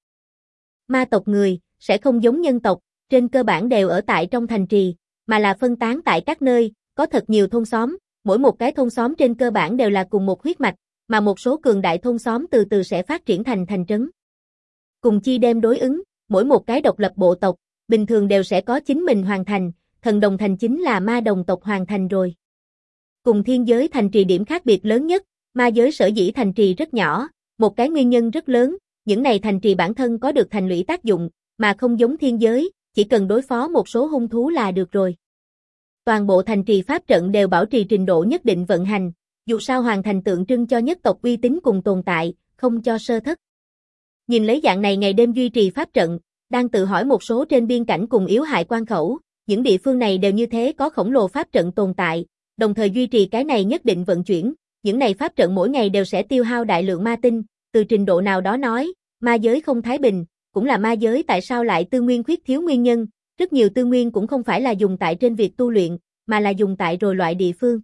Ma tộc người, sẽ không giống nhân tộc, trên cơ bản đều ở tại trong thành trì, mà là phân tán tại các nơi, có thật nhiều thôn xóm, mỗi một cái thôn xóm trên cơ bản đều là cùng một huyết mạch, mà một số cường đại thôn xóm từ từ sẽ phát triển thành thành trấn. Cùng chi đem đối ứng, mỗi một cái độc lập bộ tộc, bình thường đều sẽ có chính mình hoàn thành, thần đồng thành chính là ma đồng tộc hoàn thành rồi. Cùng thiên giới thành trì điểm khác biệt lớn nhất, ma giới sở dĩ thành trì rất nhỏ, một cái nguyên nhân rất lớn, những này thành trì bản thân có được thành lũy tác dụng, mà không giống thiên giới, chỉ cần đối phó một số hung thú là được rồi. Toàn bộ thành trì pháp trận đều bảo trì trình độ nhất định vận hành, dù sao hoàn thành tượng trưng cho nhất tộc uy tín cùng tồn tại, không cho sơ thất. Nhìn lấy dạng này ngày đêm duy trì pháp trận, đang tự hỏi một số trên biên cảnh cùng yếu hại quan khẩu, những địa phương này đều như thế có khổng lồ pháp trận tồn tại, đồng thời duy trì cái này nhất định vận chuyển, những này pháp trận mỗi ngày đều sẽ tiêu hao đại lượng ma tinh, từ trình độ nào đó nói, ma giới không thái bình, cũng là ma giới tại sao lại tư nguyên khuyết thiếu nguyên nhân, rất nhiều tư nguyên cũng không phải là dùng tại trên việc tu luyện, mà là dùng tại rồi loại địa phương.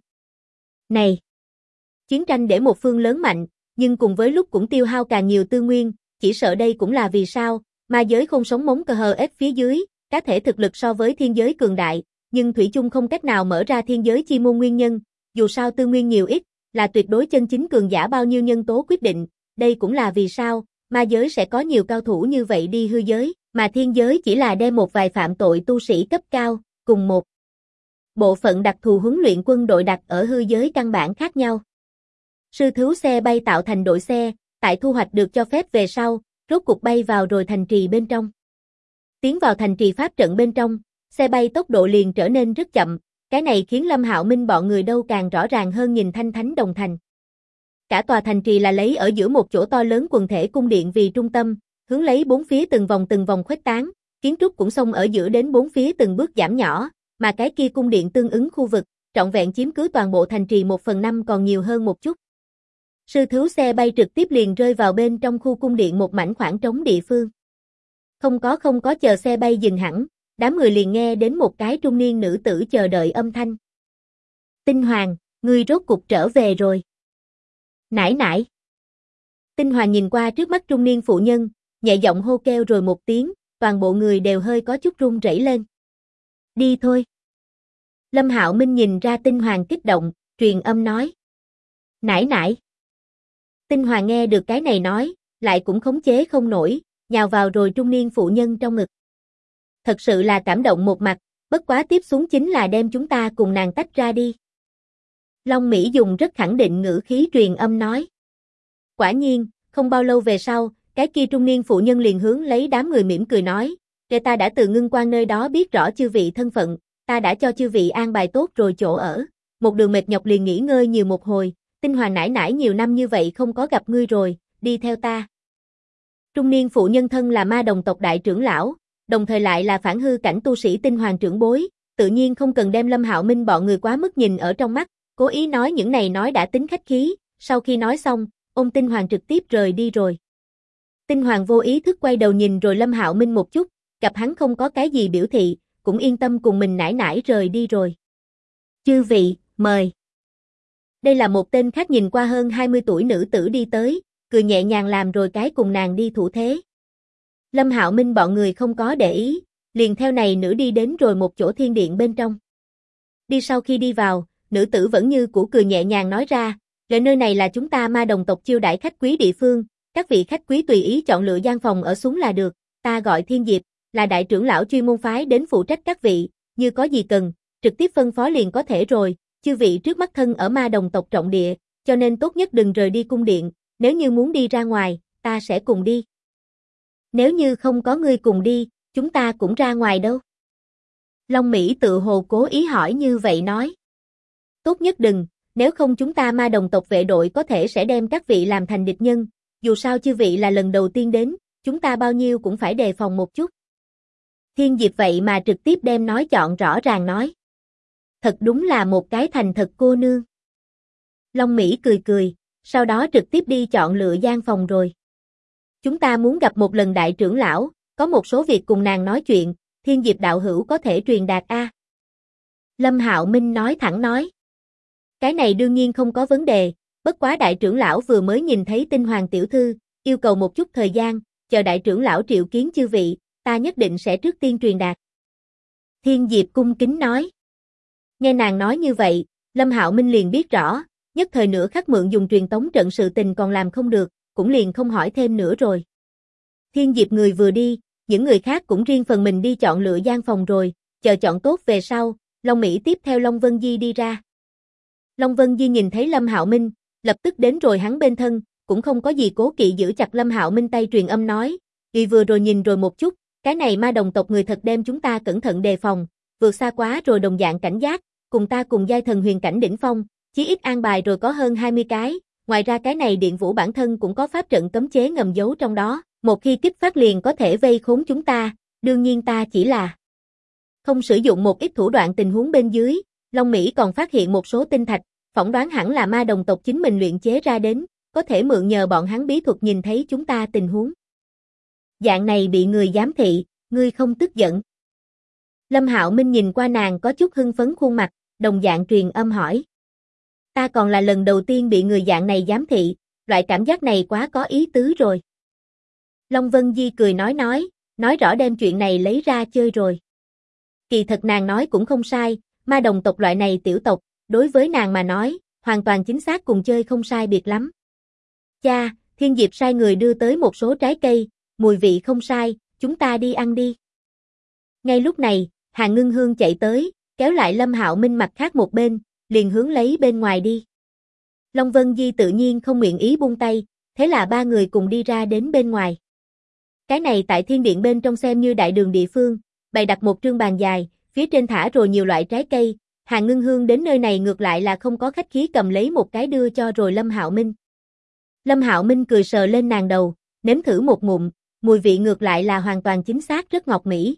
Này, chiến tranh để một phương lớn mạnh, nhưng cùng với lúc cũng tiêu hao càng nhiều tư nguyên, chỉ sợ đây cũng là vì sao, ma giới không sống mống cờ hờ ép phía dưới, cá thể thực lực so với thiên giới cường đại, nhưng thủy chung không cách nào mở ra thiên giới chi môn nguyên nhân, dù sao tư nguyên nhiều ít, là tuyệt đối chân chính cường giả bao nhiêu nhân tố quyết định, đây cũng là vì sao, ma giới sẽ có nhiều cao thủ như vậy đi hư giới, mà thiên giới chỉ là đem một vài phạm tội tu sĩ cấp cao, cùng một bộ phận đặc thù huấn luyện quân đội đặt ở hư giới căn bản khác nhau. Sư thú xe bay tạo thành đội xe, tại thu hoạch được cho phép về sau, rốt cục bay vào rồi thành trì bên trong. Tiến vào thành trì pháp trận bên trong, xe bay tốc độ liền trở nên rất chậm, cái này khiến Lâm Hạo Minh bọn người đâu càng rõ ràng hơn nhìn thanh Thánh Đồng Thành. Cả tòa thành trì là lấy ở giữa một chỗ to lớn quần thể cung điện vì trung tâm, hướng lấy bốn phía từng vòng khuếch tán, kiến trúc cũng xông ở giữa đến bốn phía từng bước giảm nhỏ, mà cái kia cung điện tương ứng khu vực, trọn vẹn chiếm cứ toàn bộ thành trì 1/5 còn nhiều hơn một chút. Sư thú xe bay trực tiếp liền rơi vào bên trong khu cung điện một mảnh khoảng trống địa phương. Không có chờ xe bay dừng hẳn, đám người liền nghe đến một cái trung niên nữ tử chờ đợi âm thanh. Tinh Hoàng, ngươi rốt cục trở về rồi. Nãi nãi. Tinh Hoàng nhìn qua trước mắt trung niên phụ nhân, nhẹ giọng hô kêu rồi một tiếng, toàn bộ người đều hơi có chút run rẩy lên. Đi thôi. Lâm Hạo Minh nhìn ra Tinh Hoàng kích động, truyền âm nói. Nãi nãi. Tinh Hoàng nghe được cái này nói, lại cũng khống chế không nổi, nhào vào rồi trung niên phụ nhân trong ngực. Thật sự là cảm động một mặt, bất quá tiếp xuống chính là đem chúng ta cùng nàng tách ra đi. Long Mỹ dùng rất khẳng định ngữ khí truyền âm nói. Quả nhiên, không bao lâu về sau, cái kia trung niên phụ nhân liền hướng lấy đám người mỉm cười nói, ta đã từ Ngưng Quan nơi đó biết rõ chư vị thân phận, ta đã cho chư vị an bài tốt rồi chỗ ở, một đường mệt nhọc liền nghỉ ngơi nhiều một hồi, Tinh Hoàng nãi nãi nhiều năm như vậy không có gặp ngươi rồi, đi theo ta. Trung niên phụ nhân thân là ma đồng tộc đại trưởng lão, đồng thời lại là phản hư cảnh tu sĩ tinh hoàng trưởng bối, tự nhiên không cần đem Lâm Hạo Minh bọn người quá mức nhìn ở trong mắt, cố ý nói những này nói đã tính khách khí, sau khi nói xong, ôm tinh hoàng trực tiếp rời đi rồi. Tinh hoàng vô ý thức quay đầu nhìn rồi Lâm Hạo Minh một chút, gặp hắn không có cái gì biểu thị, cũng yên tâm cùng mình nải nải rời đi rồi. Chư vị, mời. Đây là một tên khác nhìn qua hơn 20 tuổi nữ tử đi tới, cười nhẹ nhàng làm rồi cái cùng nàng đi thủ thế. Lâm Hạo Minh bọn người không có để ý, liền theo này nữ đi đến rồi một chỗ thiên điện bên trong. Đi sau khi đi vào, nữ tử vẫn như cũ cười nhẹ nhàng nói ra, "Rồi nơi này là chúng ta Ma Đồng tộc chiêu đãi khách quý địa phương, các vị khách quý tùy ý chọn lựa gian phòng ở xuống là được, ta gọi Thiên Diệp, là đại trưởng lão chuyên môn phái đến phụ trách các vị, như có gì cần, trực tiếp phân phó liền có thể rồi, chư vị trước mắt thân ở Ma Đồng tộc trọng địa, cho nên tốt nhất đừng rời đi cung điện, nếu như muốn đi ra ngoài, ta sẽ cùng đi. Nếu như không có ngươi cùng đi, chúng ta cũng ra ngoài đâu." Long Mỹ tự hồ cố ý hỏi như vậy nói. "Tốt nhất đừng, nếu không chúng ta Ma Đồng tộc vệ đội có thể sẽ đem các vị làm thành địch nhân, dù sao chư vị là lần đầu tiên đến, chúng ta bao nhiêu cũng phải đề phòng một chút." Thiên Diệp vậy mà trực tiếp đem nói chọn rõ ràng nói. Thật đúng là một cái thành thật cô nương. Long Mỹ cười cười, sau đó trực tiếp đi chọn lựa gian phòng rồi. "Chúng ta muốn gặp một lần đại trưởng lão, có một số việc cùng nàng nói chuyện, Thiên Diệp đạo hữu có thể truyền đạt a?" Lâm Hạo Minh nói thẳng nói. "Cái này đương nhiên không có vấn đề, bất quá đại trưởng lão vừa mới nhìn thấy Tinh Hoàng tiểu thư, yêu cầu một chút thời gian, chờ đại trưởng lão triệu kiến chư vị, ta nhất định sẽ trước tiên truyền đạt." Thiên Diệp cung kính nói. Nghe nàng nói như vậy, Lâm Hạo Minh liền biết rõ, nhất thời nửa khắc mượn dùng truyền tống trận sự tình còn làm không được, cũng liền không hỏi thêm nữa rồi. Thiên Diệp người vừa đi, những người khác cũng riêng phần mình đi chọn lựa gian phòng rồi, chờ chọn tốt về sau, Long Mỹ tiếp theo Long Vân Di đi ra. Long Vân Di nhìn thấy Lâm Hạo Minh, lập tức đến rồi hắn bên thân, cũng không có gì cố kỵ giữ chặt Lâm Hạo Minh tay truyền âm nói, "Vì vừa rồi nhìn rồi một chút, cái này Ma Đồng tộc người thật đem chúng ta cẩn thận đề phòng, vượt xa quá rồi đồng dạng cảnh giác, cùng ta cùng giai thần huyền cảnh đỉnh phong, chí ít an bài rồi có hơn 20 cái, ngoài ra cái này Điện Vũ bản thân cũng có pháp trận cấm chế ngầm giấu trong đó, một khi kích phát liền có thể vây khốn chúng ta, đương nhiên ta chỉ là không sử dụng một ít thủ đoạn tình huống bên dưới, Long Mỹ còn phát hiện một số tinh thạch, phỏng đoán hẳn là Ma Đồng tộc chính mình luyện chế ra đến, có thể mượn nhờ bọn hắn bí thuật nhìn thấy chúng ta tình huống. Dạng này bị người giám thị, ngươi không tức giận?" Lâm Hạo Minh nhìn qua nàng có chút hưng phấn khuôn mặt, đồng dạng truyền âm hỏi. "Ta còn là lần đầu tiên bị người dạng này giám thị, loại cảm giác này quá có ý tứ rồi." Long Vân Di cười nói rõ đem chuyện này lấy ra chơi rồi. Kỳ thật nàng nói cũng không sai, Ma Đồng tộc loại này tiểu tộc, đối với nàng mà nói, hoàn toàn chính xác cùng chơi không sai biệt lắm. "Cha, Thiên Diệp sai người đưa tới một số trái cây, mùi vị không sai, chúng ta đi ăn đi." Ngay lúc này, Hàn Ngưng Hương chạy tới, kéo lại Lâm Hạo Minh mặt khác một bên, liền hướng lấy bên ngoài đi. Long Vân Di tự nhiên không nguyện ý buông tay, thế là ba người cùng đi ra đến bên ngoài. Cái này tại thiên điện bên trong xem như đại đường địa phương, bày đặt một trương bàn dài, phía trên thả rồi nhiều loại trái cây, Hàn Ngưng Hương đến nơi này ngược lại là không có khách khí cầm lấy một cái đưa cho rồi Lâm Hạo Minh. Lâm Hạo Minh cười sờ lên nàng đầu, nếm thử một ngụm, mùi vị ngược lại là hoàn toàn chính xác rất ngọt mỹ.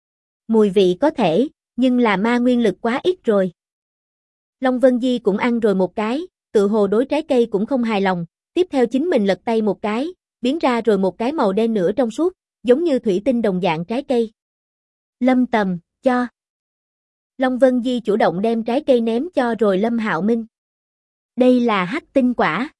Mùi vị có thể, nhưng là ma nguyên lực quá ít rồi. Long Vân Di cũng ăn rồi một cái, tự hồ đối trái cây cũng không hài lòng, tiếp theo chính mình lật tay một cái, biến ra rồi một cái màu đen nửa trong suốt, giống như thủy tinh đồng dạng trái cây. "Lâm Tầm, cho." Long Vân Di chủ động đem trái cây ném cho rồi Lâm Hạo Minh. "Đây là hắc tinh quả."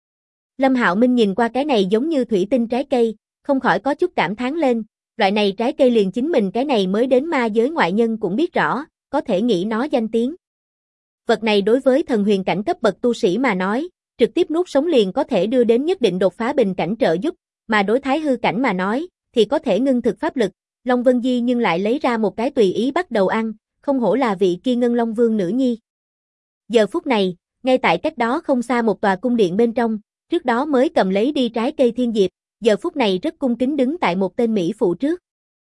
Lâm Hạo Minh nhìn qua cái này giống như thủy tinh trái cây, không khỏi có chút cảm thán lên, loại này trái cây liền chính mình cái này mới đến ma giới ngoại nhân cũng biết rõ, có thể nghĩ nó danh tiếng. Vật này đối với thần huyền cảnh cấp bậc tu sĩ mà nói, trực tiếp nuốt sống liền có thể đưa đến nhất định đột phá bình cảnh trợ giúp, mà đối thái hư cảnh mà nói, thì có thể ngưng thực pháp lực. Long Vân Di nhưng lại lấy ra một cái tùy ý bắt đầu ăn, không hổ là vị kia Ngân Long Vương nữ nhi. Giờ phút này, ngay tại cách đó không xa một tòa cung điện bên trong, trước đó mới cầm lấy đi trái cây Thiên Diệp, giờ phút này rất cung kính đứng tại một tên mỹ phụ trước.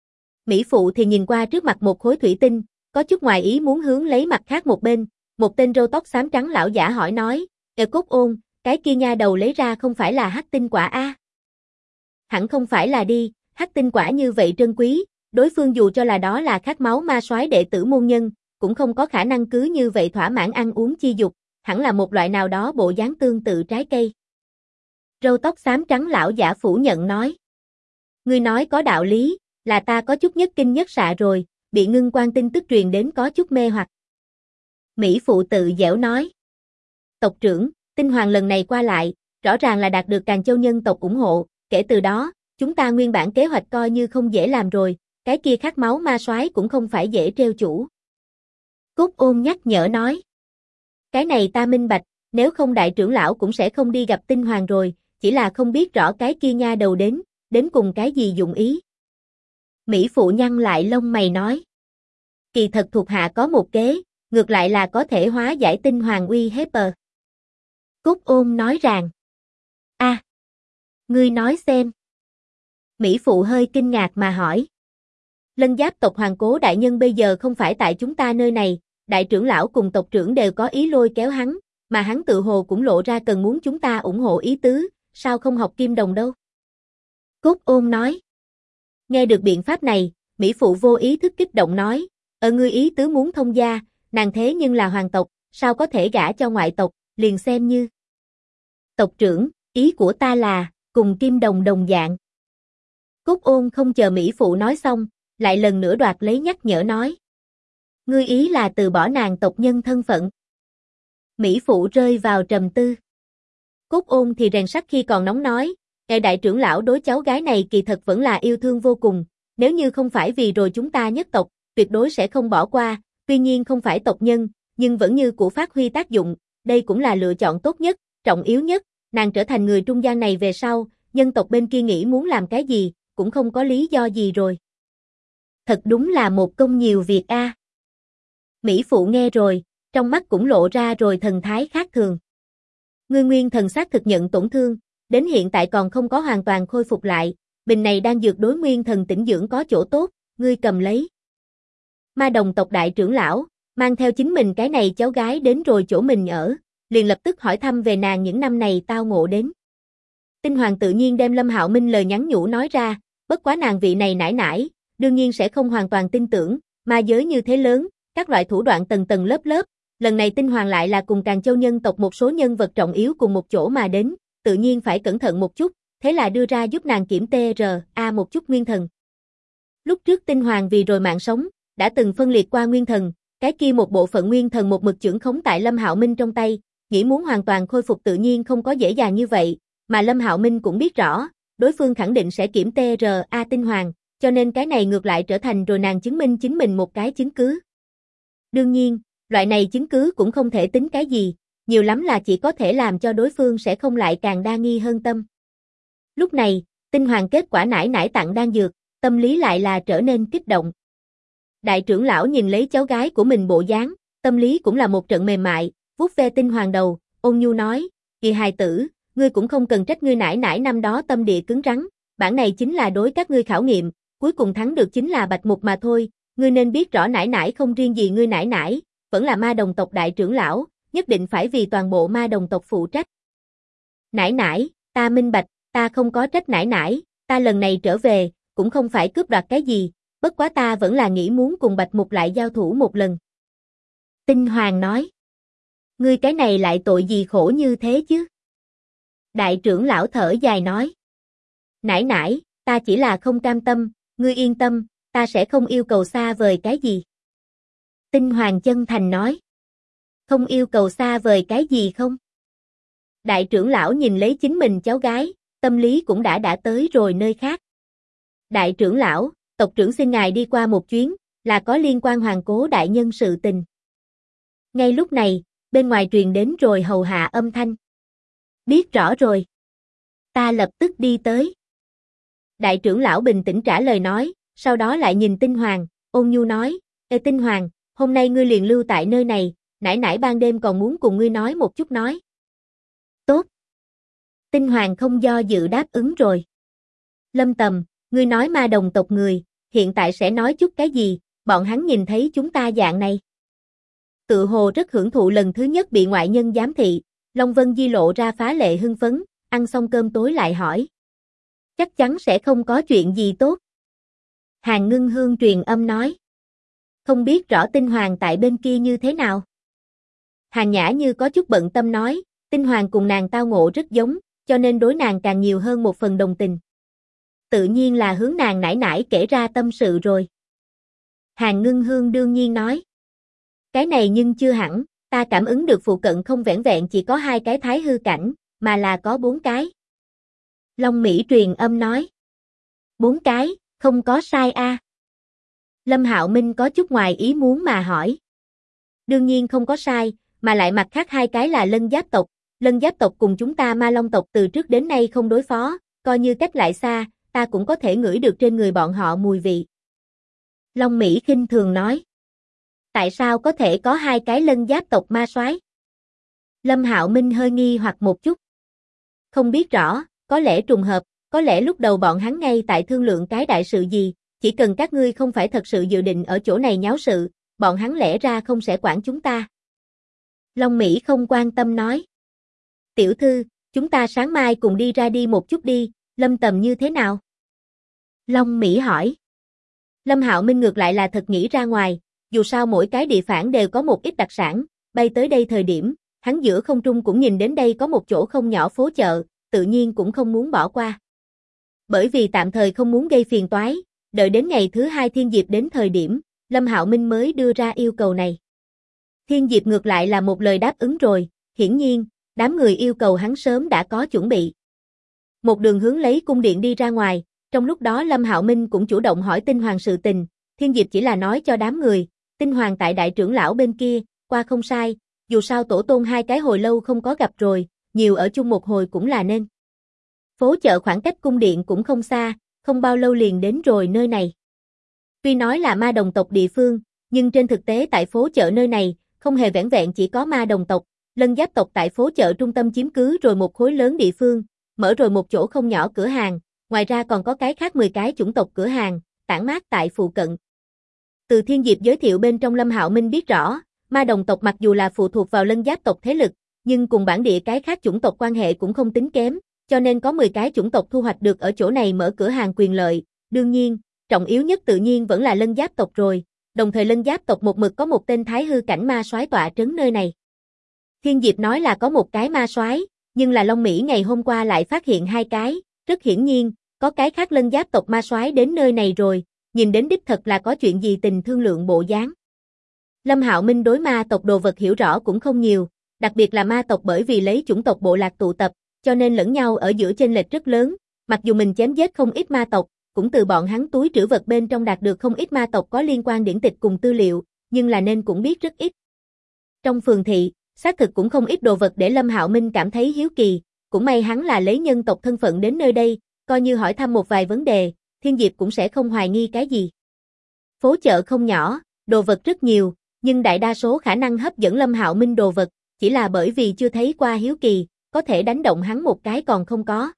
Mỹ phụ thì nhìn qua trước mặt một khối thủy tinh, có chút ngoài ý muốn hướng lấy mặt khác một bên, một tên râu tóc xám trắng lão giả hỏi nói, Cốt Ôn, cái kia nha đầu lấy ra không phải là hắc tinh quả a?" "Hẳn không phải là đi, hắc tinh quả như vậy trân quý, Đối phương dù cho là đó là khát máu ma soái đệ tử môn nhân, cũng không có khả năng cứ như vậy thỏa mãn ăn uống chi dục, hẳn là một loại nào đó bộ dáng tương tự trái cây. Râu tóc xám trắng lão giả phủ nhận nói. Ngươi nói có đạo lý, là ta có chút nhất kinh nhất xạ rồi, bị ngưng quan tin tức truyền đến có chút mê hoặc. Mỹ phụ tự dẻo nói. Tộc trưởng, Tinh Hoàng lần này qua lại, rõ ràng là đạt được Càn Châu nhân tộc ủng hộ, kể từ đó, chúng ta nguyên bản kế hoạch coi như không dễ làm rồi, cái kia khát máu ma soái cũng không phải dễ treo chủ. Cốt Ôn nhắc nhở nói. Cái này ta minh bạch, nếu không đại trưởng lão cũng sẽ không đi gặp Tinh Hoàng rồi, chỉ là không biết rõ cái kia nha đầu đến cùng cái gì dụng ý. Mỹ phụ nhăn lại lông mày nói. Kỳ thật thuộc hạ có một kế, ngược lại là có thể hóa giải Tinh Hoàng uy hiếp. Cốt Ôn nói rằng. Ngươi nói xem. Mỹ phụ hơi kinh ngạc mà hỏi. Lân Giáp tộc Hoàng Cố đại nhân bây giờ không phải tại chúng ta nơi này, đại trưởng lão cùng tộc trưởng đều có ý lôi kéo hắn, mà hắn tự hồ cũng lộ ra cần muốn chúng ta ủng hộ ý tứ, sao không học Kim Đồng đâu? Cốt Ôn nói. Nghe được biện pháp này, Mỹ phụ vô ý thức kích động nói, ngươi ý tứ muốn thông gia, nàng thế nhưng là hoàng tộc, sao có thể gả cho ngoại tộc, liền xem như. Tộc trưởng, ý của ta là, cùng Kim Đồng đồng dạng. Cốt Ôn không chờ Mỹ phụ nói xong, lại lần nữa đoạt lấy nhắc nhở nói. Ngươi ý là từ bỏ nàng tộc nhân thân phận. Mỹ phụ rơi vào trầm tư. Cốt Ôn thì rèn sắt khi còn nóng nói, đại trưởng lão đối cháu gái này kỳ thật vẫn là yêu thương vô cùng, nếu như không phải vì rồi chúng ta nhất tộc, tuyệt đối sẽ không bỏ qua, tuy nhiên không phải tộc nhân, nhưng vẫn như cũ phát huy tác dụng, đây cũng là lựa chọn tốt nhất, trọng yếu nhất, nàng trở thành người trung gian này về sau, nhân tộc bên kia nghĩ muốn làm cái gì, cũng không có lý do gì rồi. Thật đúng là một công nhiều việc a. Mỹ phụ nghe rồi, trong mắt cũng lộ ra rồi thần thái khác thường. Ngươi nguyên thần xác thực nhận tổn thương, đến hiện tại còn không có hoàn toàn khôi phục lại, bình này đang dược đối nguyên thần tĩnh dưỡng có chỗ tốt, ngươi cầm lấy. Ma đồng tộc đại trưởng lão, mang theo chính mình cái này cháu gái đến rồi chỗ mình ở, liền lập tức hỏi thăm về nàng những năm này tao ngộ đến. Tinh Hoàng tự nhiên đem Lâm Hạo Minh lời nhắn nhủ nói ra, bất quá nàng vị này nải nải, đương nhiên sẽ không hoàn toàn tin tưởng, ma giới như thế lớn, các loại thủ đoạn tầng tầng lớp lớp, lần này Tinh Hoàng lại là cùng Càn Châu nhân tộc một số nhân vật trọng yếu cùng một chỗ mà đến, tự nhiên phải cẩn thận một chút, thế là đưa ra giúp nàng kiểm TRA một chút nguyên thần. Lúc trước Tinh Hoàng vì rồi mạng sống, đã từng phân liệt qua nguyên thần, cái kia một bộ phận nguyên thần một mực chưởng khống tại Lâm Hạo Minh trong tay, nghĩ muốn hoàn toàn khôi phục tự nhiên không có dễ dàng như vậy, mà Lâm Hạo Minh cũng biết rõ, đối phương khẳng định sẽ kiểm TRA Tinh Hoàng, cho nên cái này ngược lại trở thành rồi nàng chứng minh chính mình một cái chứng cứ. Đương nhiên, loại này chứng cứ cũng không thể tính cái gì, nhiều lắm là chỉ có thể làm cho đối phương sẽ không lại càng đa nghi hơn tâm. Lúc này, Tinh Hoàng kết quả nải nải tặng đan dược, tâm lý lại là trở nên kích động. Đại trưởng lão nhìn lấy cháu gái của mình bộ dáng, tâm lý cũng là một trận mềm mại, vuốt ve Tinh Hoàng đầu, ôn nhu nói, "Kỳ hài tử, ngươi cũng không cần trách ngươi nải nải năm đó tâm địa cứng rắn, bản này chính là đối các ngươi khảo nghiệm, cuối cùng thắng được chính là Bạch Mục mà thôi, ngươi nên biết rõ nải nải không riêng gì ngươi nải nải, vẫn là ma đồng tộc đại trưởng lão, nhất định phải vì toàn bộ ma đồng tộc phụ trách." Nải nải, ta minh bạch, ta không có trách nải nải, ta lần này trở về, cũng không phải cướp đoạt cái gì, bất quá ta vẫn là nghĩ muốn cùng Bạch Mục lại giao thủ một lần. Tinh Hoàng nói, ngươi cái này lại tội gì khổ như thế chứ? Đại trưởng lão thở dài nói, nải nải, ta chỉ là không cam tâm, ngươi yên tâm, ta sẽ không yêu cầu xa vời cái gì. Tinh Hoàng chân thành nói, không yêu cầu xa vời cái gì không? Đại trưởng lão nhìn lấy chính mình cháu gái, tâm lý cũng đã tới rồi nơi khác. Đại trưởng lão, tộc trưởng xin ngài đi qua một chuyến, là có liên quan Hoàng Cố đại nhân sự tình. Ngay lúc này, bên ngoài truyền đến rồi hầu hạ âm thanh. Biết rõ rồi. Ta lập tức đi tới. Đại trưởng lão bình tĩnh trả lời nói, sau đó lại nhìn Tinh Hoàng, ôn nhu nói, Ê Tinh Hoàng, hôm nay ngươi liền lưu tại nơi này, nãy nãy ban đêm còn muốn cùng ngươi nói một chút nói. Tốt. Tinh Hoàng không do dự đáp ứng rồi. Lâm Tầm, ngươi nói ma đồng tộc người, hiện tại sẽ nói chút cái gì, bọn hắn nhìn thấy chúng ta dạng này. Tự hồ rất hưởng thụ lần thứ nhất bị ngoại nhân giám thị, Long Vân Di lộ ra phá lệ hưng phấn, ăn xong cơm tối lại hỏi. Chắc chắn sẽ không có chuyện gì tốt. Hàn Ngưng Hương truyền âm nói. Không biết rõ Tinh Hoàng tại bên kia như thế nào. Hàn Nhã như có chút bận tâm nói, Tinh Hoàng cùng nàng tao ngộ rất giống, cho nên đối nàng càng nhiều hơn một phần đồng tình. Tự nhiên là hướng nàng nải nải kể ra tâm sự rồi. Hàn Ngưng Hương đương nhiên nói. Cái này nhưng chưa hẳn, ta cảm ứng được phụ cận không vẻn vẹn chỉ có 2 cái thái hư cảnh, mà là có 4 cái. Long Mỹ truyền âm nói. 4 cái, không có sai a. Lâm Hạo Minh có chút ngoài ý muốn mà hỏi. Đương nhiên không có sai, mà lại mặt khác 2 cái là Lân Giáp tộc. Lân Giáp tộc cùng chúng ta Ma Long tộc từ trước đến nay không đối phó, coi như cách lại xa, ta cũng có thể ngửi được trên người bọn họ mùi vị. Long Mỹ khinh thường nói. Tại sao có thể có 2 cái Lân Giáp tộc ma soái? Lâm Hạo Minh hơi nghi hoặc một chút. Không biết rõ, có lẽ trùng hợp, có lẽ lúc đầu bọn hắn ngay tại thương lượng cái đại sự gì, chỉ cần các ngươi không phải thật sự dự định ở chỗ này nháo sự, bọn hắn lẽ ra không sẽ quản chúng ta. Long Mỹ không quan tâm nói. Tiểu thư, chúng ta sáng mai cùng đi ra đi một chút đi, Lâm Tầm như thế nào? Long Mỹ hỏi. Lâm Hạo Minh ngược lại là thật nghĩ ra ngoài, dù sao mỗi cái địa phản đều có một ít đặc sản, bay tới đây thời điểm, hắn giữa không trung cũng nhìn đến đây có một chỗ không nhỏ phố chợ, tự nhiên cũng không muốn bỏ qua. Bởi vì tạm thời không muốn gây phiền toái, đợi đến ngày thứ 2 Thiên Diệp đến thời điểm, Lâm Hạo Minh mới đưa ra yêu cầu này. Thiên Diệp ngược lại là một lời đáp ứng rồi, hiển nhiên, đám người yêu cầu hắn sớm đã có chuẩn bị. Một đường hướng lấy cung điện đi ra ngoài, trong lúc đó Lâm Hạo Minh cũng chủ động hỏi Tinh Hoàng sự tình, Thiên Diệp chỉ là nói cho đám người, Tinh Hoàng tại đại trưởng lão bên kia, qua không sai, dù sao tổ tôn 2 cái hồi lâu không có gặp rồi, nhiều ở chung một hồi cũng là nên. Phố chợ khoảng cách cung điện cũng không xa, không bao lâu liền đến rồi nơi này. Tuy nói là ma đồng tộc địa phương, nhưng trên thực tế tại phố chợ nơi này, không hề vẻn vẹn chỉ có ma đồng tộc, Lân Giáp tộc tại phố chợ trung tâm chiếm cứ rồi một khối lớn địa phương, mở rồi một chỗ không nhỏ cửa hàng, ngoài ra còn có cái khác 10 cái chủng tộc cửa hàng, tản mát tại phụ cận. Từ Thiên Diệp giới thiệu bên trong Lâm Hạo Minh biết rõ, ma đồng tộc mặc dù là phụ thuộc vào Lân Giáp tộc thế lực, nhưng cùng bản địa cái khác chủng tộc quan hệ cũng không tính kém, cho nên có 10 cái chủng tộc thu hoạch được ở chỗ này mở cửa hàng quyền lợi, đương nhiên, trọng yếu nhất tự nhiên vẫn là Lân Giáp tộc rồi, đồng thời Lân Giáp tộc một mực có một tên thái hư cảnh ma soái tọa trấn nơi này. Thiên Diệp nói là có một cái ma soái, nhưng là Long Mỹ ngày hôm qua lại phát hiện 2 cái, rất hiển nhiên, có cái khác Lân Giáp tộc ma soái đến nơi này rồi, nhìn đến đích thật là có chuyện gì tình thương lượng bộ dáng. Lâm Hạo Minh đối ma tộc đồ vật hiểu rõ cũng không nhiều, đặc biệt là ma tộc bởi vì lấy chủng tộc bộ lạc tụ tập, cho nên lẫn nhau ở giữa chênh lệch rất lớn, mặc dù mình chém giết không ít ma tộc, cũng từ bọn hắn túi trữ vật bên trong đạt được không ít ma tộc có liên quan điển tịch cùng tư liệu, nhưng là nên cũng biết rất ít. Trong phường thị, xác thực cũng không ít đồ vật để Lâm Hạo Minh cảm thấy hiếu kỳ, cũng may hắn là lấy nhân tộc thân phận đến nơi đây, coi như hỏi thăm một vài vấn đề, Thiên Diệp cũng sẽ không hoài nghi cái gì. Phố chợ không nhỏ, đồ vật rất nhiều, nhưng đại đa số khả năng hấp dẫn Lâm Hạo Minh đồ vật, chỉ là bởi vì chưa thấy qua hiếu kỳ, có thể đánh động hắn một cái còn không có.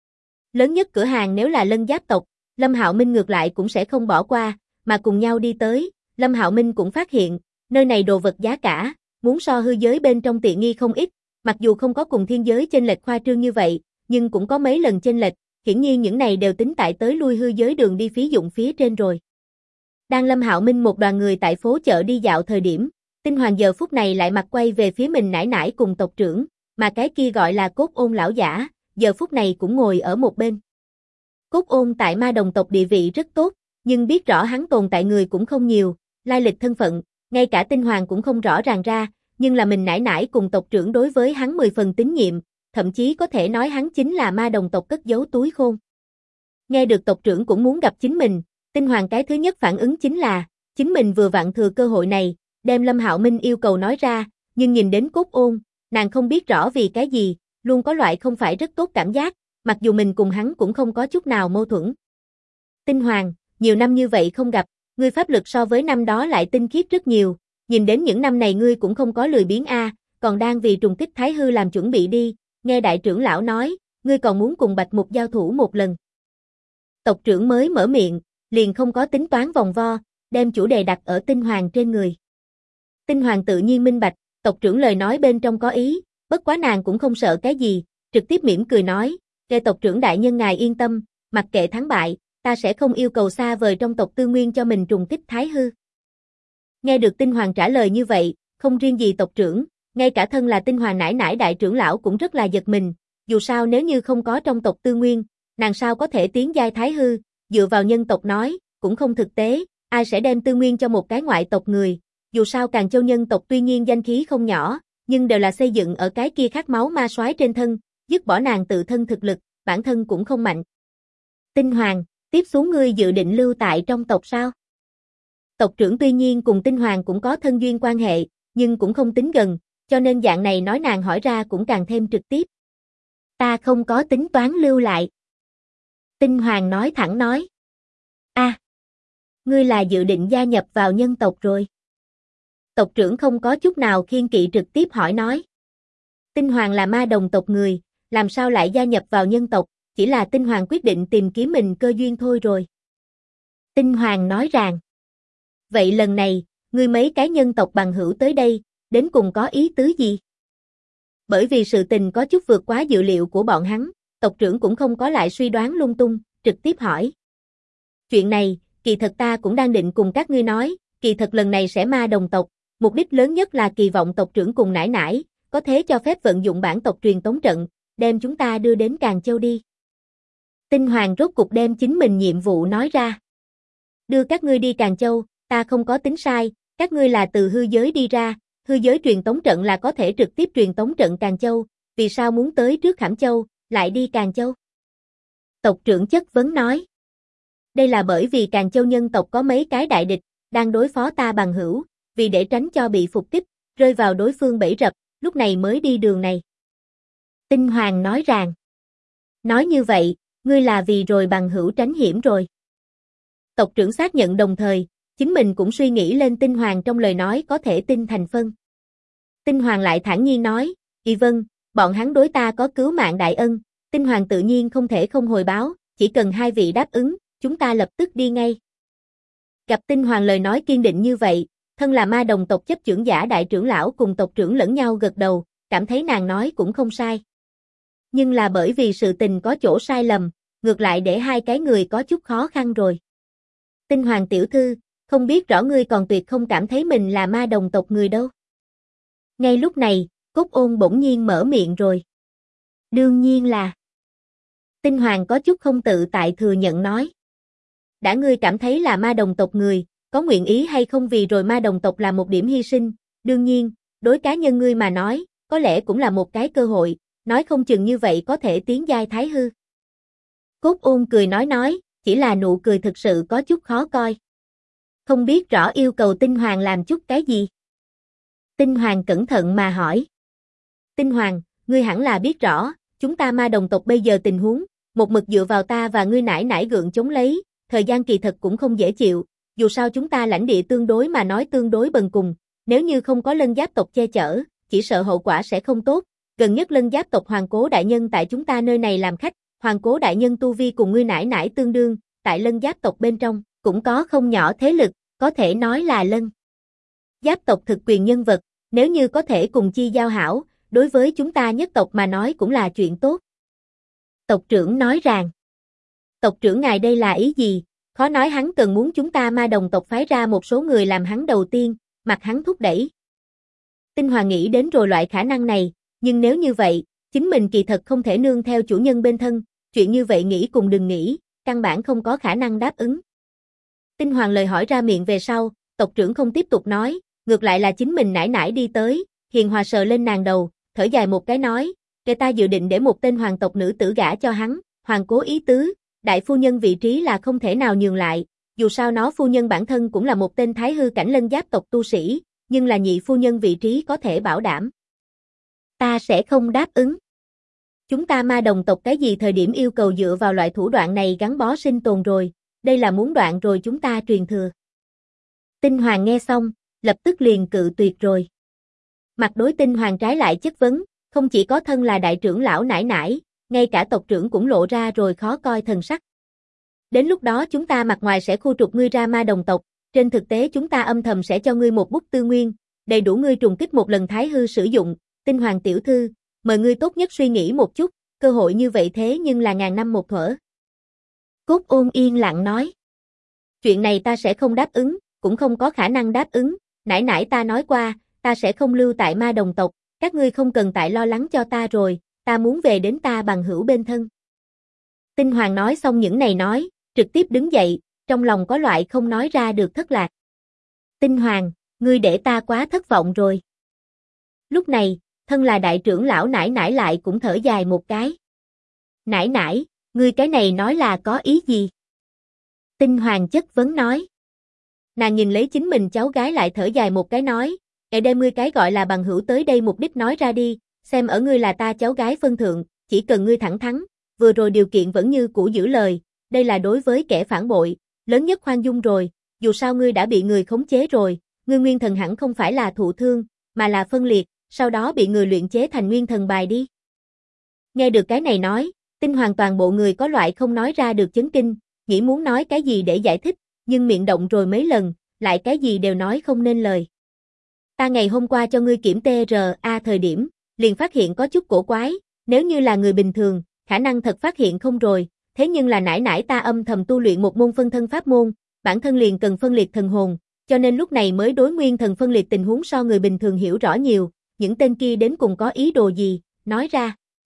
Lớn nhất cửa hàng nếu là Lân Giáp tộc, Lâm Hạo Minh ngược lại cũng sẽ không bỏ qua, mà cùng nhau đi tới, Lâm Hạo Minh cũng phát hiện, nơi này đồ vật giá cả, muốn so hư giới bên trong tiện nghi không ít, mặc dù không có cùng thiên giới chênh lệch khoa trương như vậy, nhưng cũng có mấy lần chênh lệch, hiển nhiên những này đều tính tại tới lui hư giới đường đi phí dụng phía trên rồi. Đang Lâm Hạo Minh một đoàn người tại phố chợ đi dạo thời điểm, Tinh Hoàng giờ phút này lại mặt quay về phía mình nải nải cùng tộc trưởng, mà cái kia gọi là Cốt Ôn lão giả, giờ phút này cũng ngồi ở một bên. Cốt Ôn tại ma đồng tộc địa vị rất tốt, nhưng biết rõ hắn tồn tại người cũng không nhiều, lai lịch thân phận, ngay cả Tinh Hoàng cũng không rõ ràng ra, nhưng là mình nải nải cùng tộc trưởng đối với hắn 10 phần tín nhiệm, thậm chí có thể nói hắn chính là ma đồng tộc cất giấu túi khôn. Nghe được tộc trưởng cũng muốn gặp chính mình, Tinh Hoàng cái thứ nhất phản ứng chính là, chính mình vừa vặn thừa cơ hội này, đem Lâm Hạo Minh yêu cầu nói ra, nhưng nhìn đến Cốt Ôn, nàng không biết rõ vì cái gì, luôn có loại không phải rất tốt cảm giác, mặc dù mình cùng hắn cũng không có chút nào mâu thuẫn. Tinh Hoàng, nhiều năm như vậy không gặp, ngươi pháp lực so với năm đó lại tinh khiết rất nhiều, nhìn đến những năm này ngươi cũng không có lười biếng còn đang vì trùng kích Thái Hư làm chuẩn bị đi, nghe đại trưởng lão nói, ngươi còn muốn cùng Bạch Mục giao thủ một lần. Tộc trưởng mới mở miệng, liền không có tính toán vòng vo, đem chủ đề đặt ở Tinh Hoàng trên người. Tinh Hoàng tự nhiên minh bạch, tộc trưởng lời nói bên trong có ý, bất quá nàng cũng không sợ cái gì, trực tiếp mỉm cười nói, kệ tộc trưởng đại nhân ngài yên tâm, mặc kệ thắng bại, ta sẽ không yêu cầu xa vời trong tộc Tư Nguyên cho mình trùng kích Thái Hư. Nghe được Tinh Hoàng trả lời như vậy, không riêng gì tộc trưởng, ngay cả thân là Tinh Hoàng nải nải đại trưởng lão cũng rất là giật mình, dù sao nếu như không có trong tộc Tư Nguyên, nàng sao có thể tiến giai Thái Hư, dựa vào nhân tộc nói, cũng không thực tế, ai sẽ đem Tư Nguyên cho một cái ngoại tộc người, dù sao Càn Châu nhân tộc tuy nhiên danh khí không nhỏ, nhưng đều là xây dựng ở cái kia khát máu ma soái trên thân, dứt bỏ nàng tự thân thực lực, bản thân cũng không mạnh. Tinh Hoàng, tiếp xuống ngươi dự định lưu tại trong tộc sao? Tộc trưởng tuy nhiên cùng Tinh Hoàng cũng có thân duyên quan hệ, nhưng cũng không tính gần, cho nên dạng này nói nàng hỏi ra cũng càng thêm trực tiếp. Ta không có tính toán lưu lại. Tinh Hoàng nói thẳng nói. Ngươi là dự định gia nhập vào nhân tộc rồi. Tộc trưởng không có chút nào kiêng kỵ trực tiếp hỏi nói. Tinh Hoàng là ma đồng tộc người, làm sao lại gia nhập vào nhân tộc, chỉ là Tinh Hoàng quyết định tìm kiếm mình cơ duyên thôi rồi. Tinh Hoàng nói rằng. Vậy lần này, ngươi mấy cái nhân tộc bằng hữu tới đây, đến cùng có ý tứ gì? Bởi vì sự tình có chút vượt quá dự liệu của bọn hắn, tộc trưởng cũng không có lại suy đoán lung tung, trực tiếp hỏi. Chuyện này, kỳ thật ta cũng đang định cùng các ngươi nói, kỳ thật lần này sẽ ma đồng tộc, mục đích lớn nhất là kỳ vọng tộc trưởng cùng nải nải, có thế cho phép vận dụng bản tộc truyền tống trận, đem chúng ta đưa đến Càn Châu đi. Tinh Hoàng rốt cục đem chính mình nhiệm vụ nói ra. Đưa các ngươi đi Càn Châu, ta không có tính sai, các ngươi là từ hư giới đi ra, hư giới truyền tống trận là có thể trực tiếp truyền tống trận Càn Châu, vì sao muốn tới trước Khảm Châu, lại đi Càn Châu? Tộc trưởng chất vấn nói. Đây là bởi vì Càn Châu nhân tộc có mấy cái đại địch, đang đối phó ta bằng hữu, vì để tránh cho bị phục kích, rơi vào đối phương bẫy rập, lúc này mới đi đường này. Tinh Hoàng nói rằng. Nói như vậy, ngươi là vì rồi bằng hữu tránh hiểm rồi. Tộc trưởng xác nhận đồng thời, chính mình cũng suy nghĩ lên Tinh Hoàng trong lời nói có thể tin thành phân. Tinh Hoàng lại thản nhiên nói, vâng, bọn hắn đối ta có cứu mạng đại ân, Tinh Hoàng tự nhiên không thể không hồi báo, chỉ cần hai vị đáp ứng, chúng ta lập tức đi ngay. Gặp Tinh Hoàng lời nói kiên định như vậy, thân là ma đồng tộc chấp trưởng giả đại trưởng lão cùng tộc trưởng lẫn nhau gật đầu, cảm thấy nàng nói cũng không sai. Nhưng là bởi vì sự tình có chỗ sai lầm, ngược lại để hai cái người có chút khó khăn rồi. Tinh Hoàng tiểu thư, không biết rõ ngươi còn tuyệt không cảm thấy mình là ma đồng tộc người đâu. Ngay lúc này, Cốt Ôn bỗng nhiên mở miệng rồi. Đương nhiên là. Tinh Hoàng có chút không tự tại thừa nhận nói. Đã ngươi cảm thấy là ma đồng tộc người, có nguyện ý hay không vì rồi ma đồng tộc là một điểm hy sinh, đương nhiên, đối cá nhân ngươi mà nói, có lẽ cũng là một cái cơ hội, nói không chừng như vậy có thể tiến giai Thái Hư. Cốt Ôn cười nói, chỉ là nụ cười thực sự có chút khó coi. Không biết rõ yêu cầu Tinh Hoàng làm chút cái gì. Tinh Hoàng cẩn thận mà hỏi. Tinh Hoàng, ngươi hẳn là biết rõ, chúng ta ma đồng tộc bây giờ tình huống, một mực dựa vào ta và ngươi nải nải gượng chống lấy, thời gian kỳ thật cũng không dễ chịu, dù sao chúng ta lãnh địa tương đối mà nói tương đối bần cùng, nếu như không có Lân Giáp tộc che chở, chỉ sợ hậu quả sẽ không tốt, gần nhất Lân Giáp tộc Hoàng Cố đại nhân tại chúng ta nơi này làm khách, Hoàng Cố đại nhân tu vi cùng ngươi nải nải tương đương, tại Lân Giáp tộc bên trong, cũng có không nhỏ thế lực, có thể nói là Lân Giáp tộc thực quyền nhân vật, nếu như có thể cùng chi giao hảo, đối với chúng ta nhất tộc mà nói cũng là chuyện tốt. Tộc trưởng nói rằng, tộc trưởng ngài đây là ý gì, khó nói hắn cần muốn chúng ta ma đồng tộc phái ra một số người làm hắn đầu tiên, mặc hắn thúc đẩy. Tinh Hoàng nghĩ đến rồi loại khả năng này, nhưng nếu như vậy, chính mình kỳ thật không thể nương theo chủ nhân bên thân, chuyện như vậy nghĩ cùng đừng nghĩ, căn bản không có khả năng đáp ứng. Tinh Hoàng lời hỏi ra miệng về sau, tộc trưởng không tiếp tục nói, ngược lại là chính mình nải nải đi tới, hiền hòa sờ lên nàng đầu, thở dài một cái nói, kẻ ta dự định để một tên hoàng tộc nữ tử gả cho hắn, Hoàng Cố ý tứ, đại phu nhân vị trí là không thể nào nhường lại, dù sao nó phu nhân bản thân cũng là một tên thái hư cảnh Lân Giáp tộc tu sĩ, nhưng là nhị phu nhân vị trí có thể bảo đảm. Ta sẽ không đáp ứng. Chúng ta ma đồng tộc cái gì thời điểm yêu cầu dựa vào loại thủ đoạn này gắn bó sinh tồn rồi, đây là muốn đoạn rồi chúng ta truyền thừa. Tinh Hoàng nghe xong, lập tức liền cự tuyệt rồi. Mặt đối Tinh Hoàng trái lại chất vấn, không chỉ có thân là đại trưởng lão nải nải, ngay cả tộc trưởng cũng lộ ra rồi khó coi thần sắc. Đến lúc đó chúng ta mặt ngoài sẽ khu trục ngươi ra ma đồng tộc, trên thực tế chúng ta âm thầm sẽ cho ngươi một bút tư nguyên, đầy đủ ngươi trùng kích một lần Thái Hư sử dụng, Tinh Hoàng tiểu thư, mời ngươi tốt nhất suy nghĩ một chút, cơ hội như vậy thế nhưng là ngàn năm một thuở. Cốt Ôn yên lặng nói. Chuyện này ta sẽ không đáp ứng, cũng không có khả năng đáp ứng, nãy nãy ta nói qua, ta sẽ không lưu tại ma đồng tộc, các ngươi không cần tại lo lắng cho ta rồi, ta muốn về đến ta bằng hữu bên thân. Tinh Hoàng nói xong những này nói, trực tiếp đứng dậy, trong lòng có loại không nói ra được thất lạc. Tinh Hoàng, ngươi để ta quá thất vọng rồi. Lúc này, thân là đại trưởng lão nải nải lại cũng thở dài một cái. Nải nải, ngươi cái này nói là có ý gì? Tinh Hoàng chất vấn nói. Nàng nhìn lấy chính mình cháu gái lại thở dài một cái nói, đem ngươi cái gọi là bằng hữu tới đây mục đích nói ra đi, xem ở ngươi là ta cháu gái phân thượng, chỉ cần ngươi thẳng thắn, vừa rồi điều kiện vẫn như cũ giữ lời, đây là đối với kẻ phản bội, lớn nhất khoan dung rồi, dù sao ngươi đã bị người khống chế rồi, ngươi nguyên thần hẳn không phải là thụ thương, mà là phân liệt, sau đó bị người luyện chế thành nguyên thần bài đi. Nghe được cái này nói, Tinh Hoàng toàn bộ người có loại không nói ra được chấn kinh, nghĩ muốn nói cái gì để giải thích, nhưng miệng động rồi mấy lần, lại cái gì đều nói không nên lời. Ta ngày hôm qua cho ngươi kiểm TRA thời điểm, liền phát hiện có chút cổ quái, nếu như là người bình thường, khả năng thật phát hiện không rồi, thế nhưng là nãy nãy ta âm thầm tu luyện một môn phân thân pháp môn, bản thân liền cần phân liệt thần hồn, cho nên lúc này mới đối nguyên thần phân liệt tình huống so người bình thường hiểu rõ nhiều, những tên kia đến cùng có ý đồ gì, nói ra.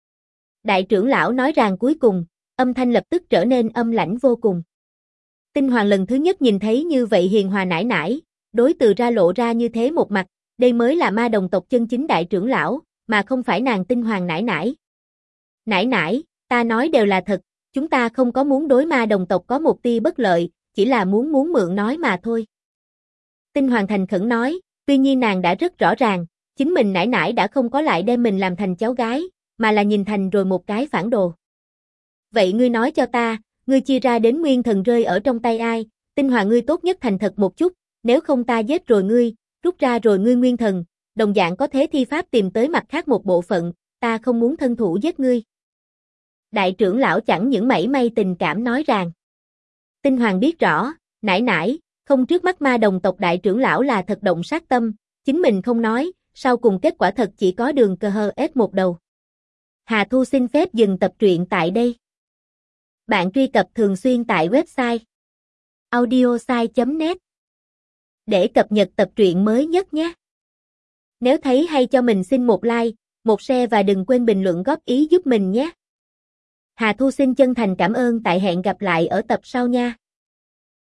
Đại trưởng lão nói rằng cuối cùng, âm thanh lập tức trở nên âm lãnh vô cùng. Tinh Hoàng lần thứ nhất nhìn thấy như vậy hiền hòa nải nải, đối từ ra lộ ra như thế một mặt, đây mới là ma đồng tộc chân chính đại trưởng lão, mà không phải nàng Tinh Hoàng nải nải. Nải nải, ta nói đều là thật, chúng ta không có muốn đối ma đồng tộc có một tia bất lợi, chỉ là muốn mượn nói mà thôi. Tinh Hoàng thành khẩn nói, tuy nhiên nàng đã rất rõ ràng, chính mình nải nải đã không có lại đem mình làm thành cháu gái, mà là nhìn thành rồi một cái phản đồ. Vậy ngươi nói cho ta, ngươi chia ra đến nguyên thần rơi ở trong tay ai? Tinh Hoàng ngươi tốt nhất thành thật một chút, nếu không ta giết rồi ngươi, rút ra rồi ngươi nguyên thần, đồng dạng có thế thi pháp tìm tới mặt khác một bộ phận, ta không muốn thân thủ giết ngươi. Đại trưởng lão chẳng những mảy may tình cảm nói rằng. Tinh Hoàng biết rõ, nải nải, không trước mắt ma đồng tộc đại trưởng lão là thật động sát tâm, chính mình không nói, sau cùng kết quả thật chỉ có đường cờ hờ ép một đầu. Hà Thu xin phép dừng tập truyện tại đây. Bạn truy cập thường xuyên tại website audiosai.net để cập nhật tập truyện mới nhất nhé. Nếu thấy hay cho mình xin một like, một share và đừng quên bình luận góp ý giúp mình nhé. Hà Thu xin chân thành cảm ơn, tại hẹn gặp lại ở tập sau nha.